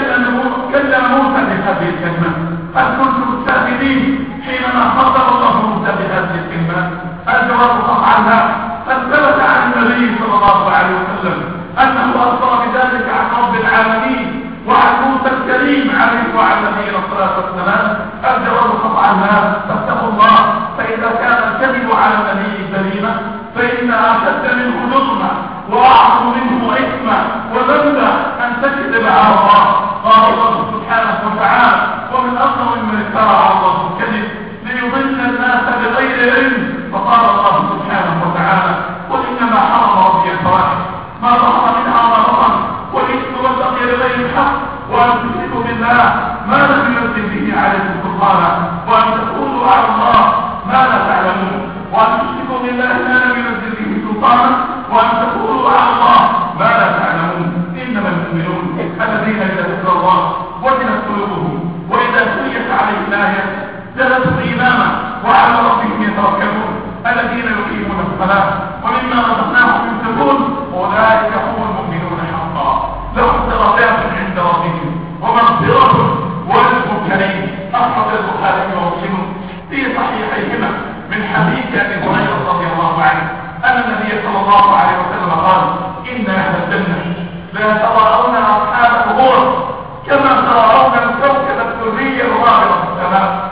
كلم موسى بهذه الكلمة؟ هل كنتم مستهزئين حينما خاطب الله موسى بهذه الكلمات؟ الجواب قطعا لا. قد ثبت عن النبي صلى الله عليه وسلم أنه أخبر بذلك عن رب العالمين وعن موسى الكريم عليه وعلى نبينا الصلاة والسلام. الجواب قطعا لا. فاتقوا الله، فإذا كان الكذب على النبي جريمة فإن أشد منه جرما وأعظم منه إثما وذنبا أن تكذب على الله. قال الله سبحانه وتعالى: ومن أظلم ممن افترى على الله الكذب ليضل الناس بغير علم. فقال الله سبحانه وتعالى: قل إنما حرم ربي الفواحش ما ظهر منها وما بطن والإثم والبغي بغير الحق وأن تشركوا بالله ما لم ينزل به عليكم سلطانا وأن تقولوا على الله ما لا تعلمون وأن تشركوا بالله ما لم ينزل به سلطانا وأن تقولوا على الله ما لا تعلمون. إنما المؤمنون الذين إذا ذكر الله وجلت قلوبهم وإذا تليت عليهم الآية زادتهم إيمانا وعلى ربهم يتوكلون الذين يقيمون الصلاة ومما رزقناهم ينفقون أولئك هم المؤمنون حقا لهم درجات عند ربهم ومغفرة ورزق كريم. أخرج البخاري ومسلم في صحيحيهما من حديث أبي هريرة رضي الله عنه أن النبي صلى الله عليه وسلم قال: إن أهل الجنة لا يتراءون أصحاب القبور كما تراءون الكوكب الدري الرابع في السماء،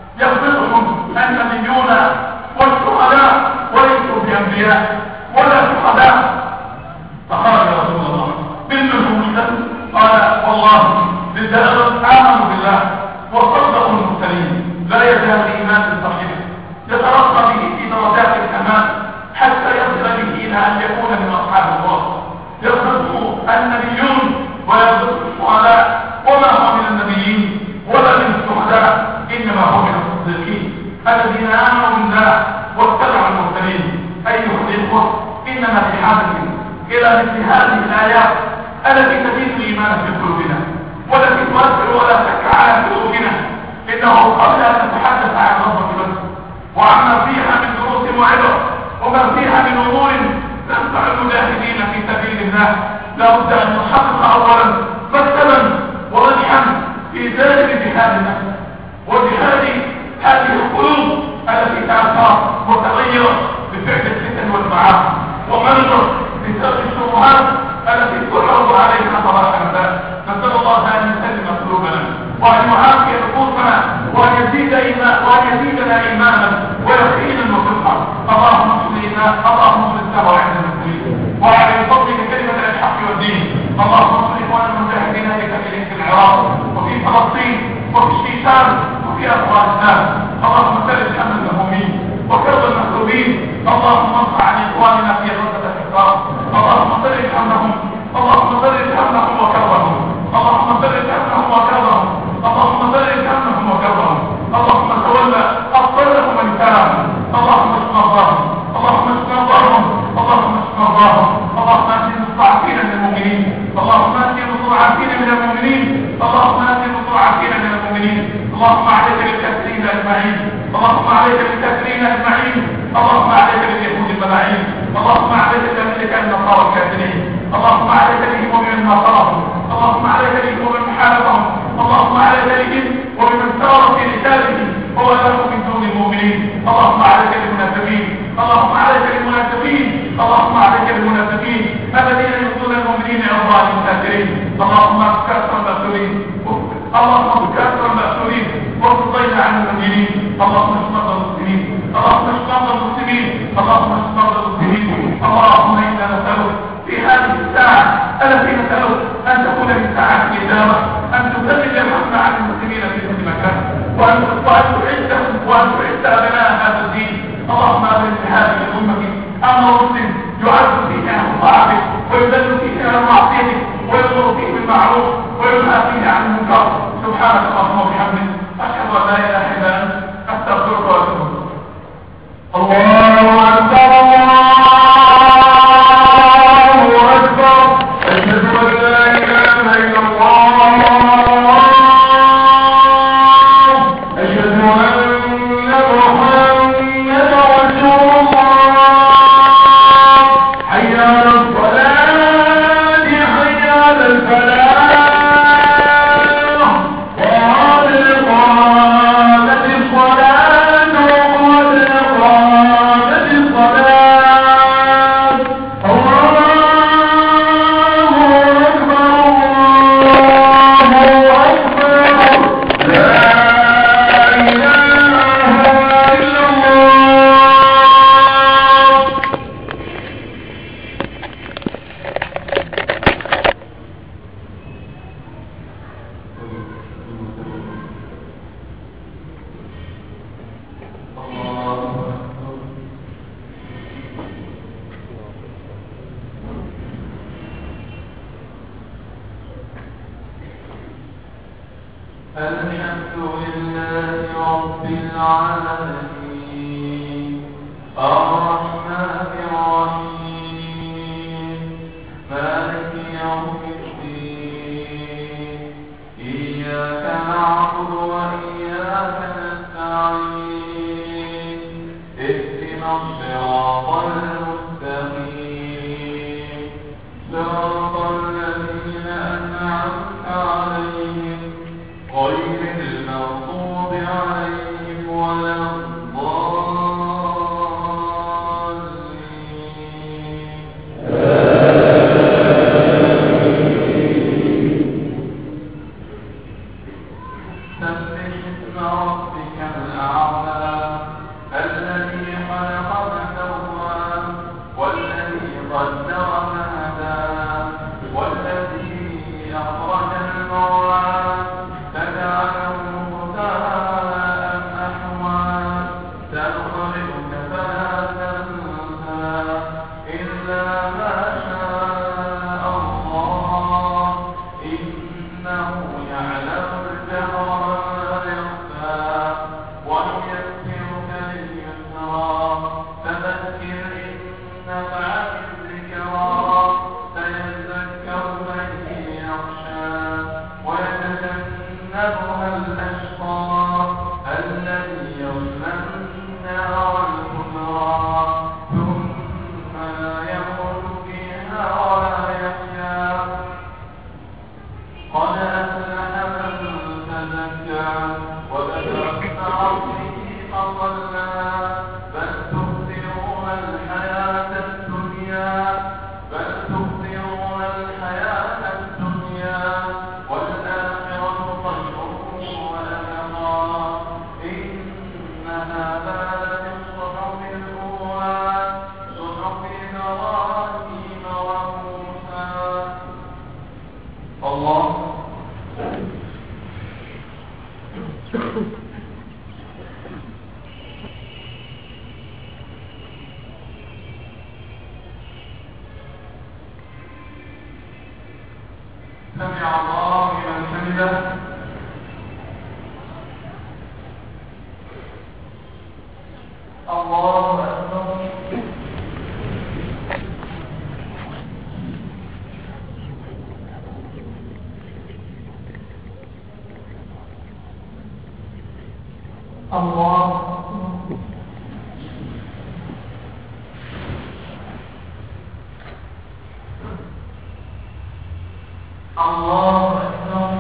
يغبطهم النبيون والشهداء وليسوا بأنبياء ولا شهداء. فقال يا رسول الله: منهم مسلم؟ قال: والله للذين آمنوا بالله وصدقوا المرسلين لا يزال الإيمان بالصحيح يترقى به في درجات الأمان حتى يصل به إلى أن يكون من أصحاب الله. يغبطه النبيون آمنوا بالله واتبعوا المرسلين. أيها الإخوة، إننا بحاجة إلى مثل هذه الآيات التي تزيد الإيمان في قلوبنا والتي تؤثر ولا شك على قلوبنا. إنه قبل أن نتحدث عن ربك بس وعما فيها من دروس وعبر وما فيها من أمور تنفع المجاهدين في سبيل الله، لابد أن نحقق أولا مكتبا ورجحا في ذلك جهاد النفس وجهاد هذه القلوب التي تأثرت وتغيرت بفعل الفتن والمعاصي ومنظر بسبب الشبهات التي تعرض علينا صباح المساء. نسأل الله أن يسلم قلوبنا وأن يعافي نفوسنا وأن يزيدنا إيمانا ويقينا وصدقا. اللهم اغفر لنا، اللهم اغفر السبع عند المسلمين وعلى فضلك كلمة الحق والدين. اللهم اغفر إخواننا المجاهدين لكاملين في العراق وفي فلسطين وفي الشيشان وفي أفغانستان. اللهم فرج هم المهمومين وكرب المكروبين. اللهم ارفع عن إخواننا في غزة الحصار. اللهم فرج همهم، اللهم فرج همهم وكربهم، اللهم فرج همهم وكربهم، اللهم فرج همهم وكربهم. اللهم تولى أفضلهم وانتهاهم. اللهم اشف مرضاهم، اللهم اشف مرضاهم، اللهم اشف مرضاهم. اللهم أنت المستضعفين من المؤمنين، اللهم أنت المستضعفين من المؤمنين، اللهم أنت المستضعفين من المؤمنين. اللهم عليك بالكافرين أجمعين، اللهم عليك بالكافرين أجمعين، اللهم عليك باليهود الملاعين، اللهم عليك بأمريكا النصارى الكافرين، اللهم عليك بهم وبمن نصرهم، اللهم عليك بهم وبمن حاربهم، اللهم عليك بهم وبمن سار في رسالهم وولاه من دون المؤمنين. اللهم عليك بالمنافقين، اللهم عليك بالمنافقين، اللهم عليك بالمنافقين الذين يؤذون المؤمنين عرضان الكافرين. اللهم كسر المأسورين، اللهم كسر المأسورين وارضينا عن المؤمنين. اللهم اشف مرضى المسلمين، اللهم اشف مرضى المسلمين، اللهم اشف مرضى المسلمين. اللهم انا نسألك في هذه الساعة التي نسألك أن تكون من ساعات الإجابة أن تسلم الحمد عن المسلمين في كل مكان وأن تعزهم وأن تعز أبناء هذا الدين. اللهم أبن هذه الأمة أمر مسلم يعز فيه عن طاعتك ويذل فيه عن معصيتك ويأمر فيه بالمعروف وينهى فيه عن المنكر. سبحانك اللهم وبحمدك أشهد أن لا إله إلا أنت أستغفرك وأتوب إليك. الله أكبر، الله أكبر، أشهد أن لا إله إلا الله، أشهد أن محمدا رسول الله. حي على الصلاة، حي على الفلاح، وقد قامت الصلاة، وقد قامت الصلاة. الله أكبر، الله أكبر، لا إله إلا الله. الحمد لله رب العالمين، الرحمن الرحيم، مالك يوم الدين، إياك نعبد وإياك نستعين، اهدنا الصراط المستقيم، صراط الذين أنعمت عليهم غير المغضوب عليهم ولا الضالين. سيجنبها الأشقى الذي يصلى النار الكبرى ثم لا يموت فيها ولا يحيا قد أفلح من تزكى وذكر اسم ربه فصلى بل تؤثرون الحياة الدنيا والآخرة خير وأبقى إن هذا لفي الصحف الأولى صحف إبراهيم وموسى. الله سمع الله لمن حمده. الله أكبر. الله الله أكبر.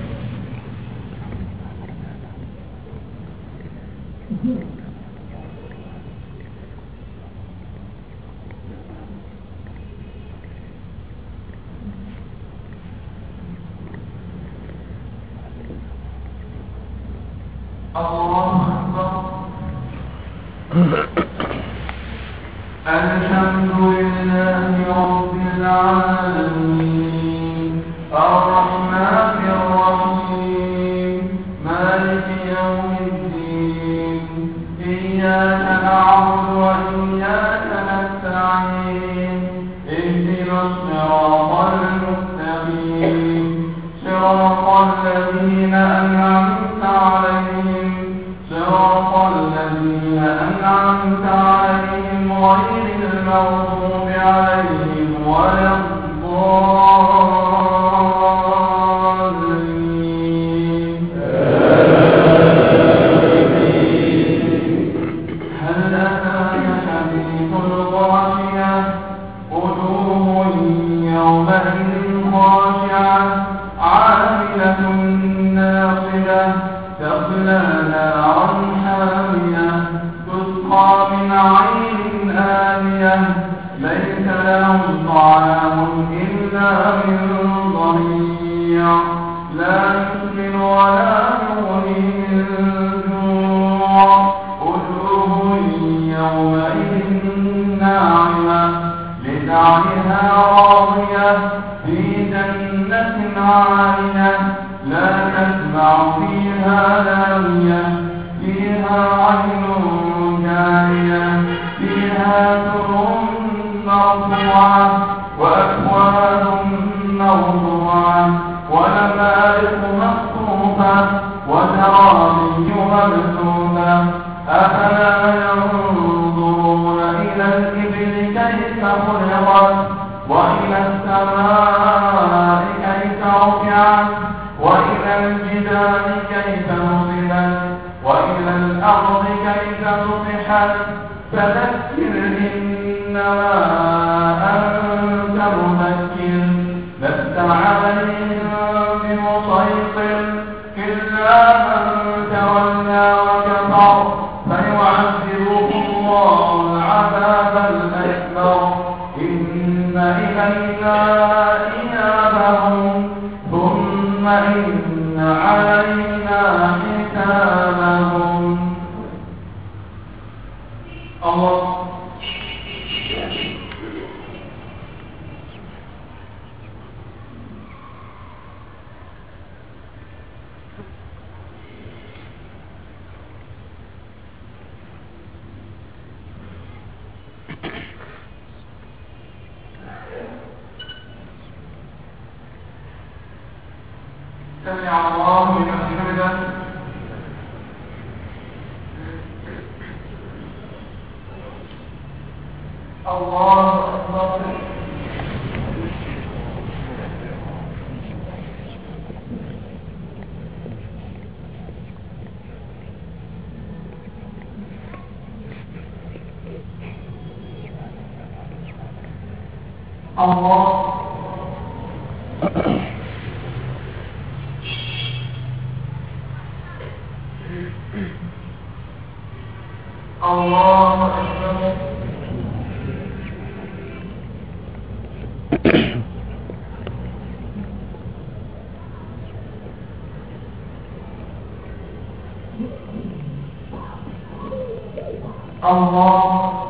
الحمد لله رب العالمين الرحمن الرحيم مالك يوم الدين إياك نعبد وإياك نستعين اهدنا الصراط المستقيم صراط الذين أنعمت عليهم غير المغضوب عليهم ولا الضالين. هل أتاك حديث الغاشية وجوه يومئذ خاشعة عاملة ناصبة تصلى نارا حامية تسقى من عين آنية ليس لهم طعام إلا من ضريع لا يسمن ولا يغني من جوع وجوه يومئذ ناعمة لسعيها راضية في جنة عالية لا تسمع فيها لاغية فيها عين جارية فيها سرر مرفوعة وأكواب موضوعة ونمارق مصفوفة وزرابي مبثوثة أفلا ينظرون إلى الإبل كيف خلقت وإلى السماء كيف رفعت وإلى الجبال كيف نصبت وإلى الأرض كيف سطحت فذكر إنما أنت مذكر لست عليهم بمسيطر إلا من تولى وكفر فيعذبه الله العذاب الأكبر إن إلينا إيابهم ثم إن علينا حسابهم. الله سمع الله لمن حمده. الله أكبر. الله الله أكبر الله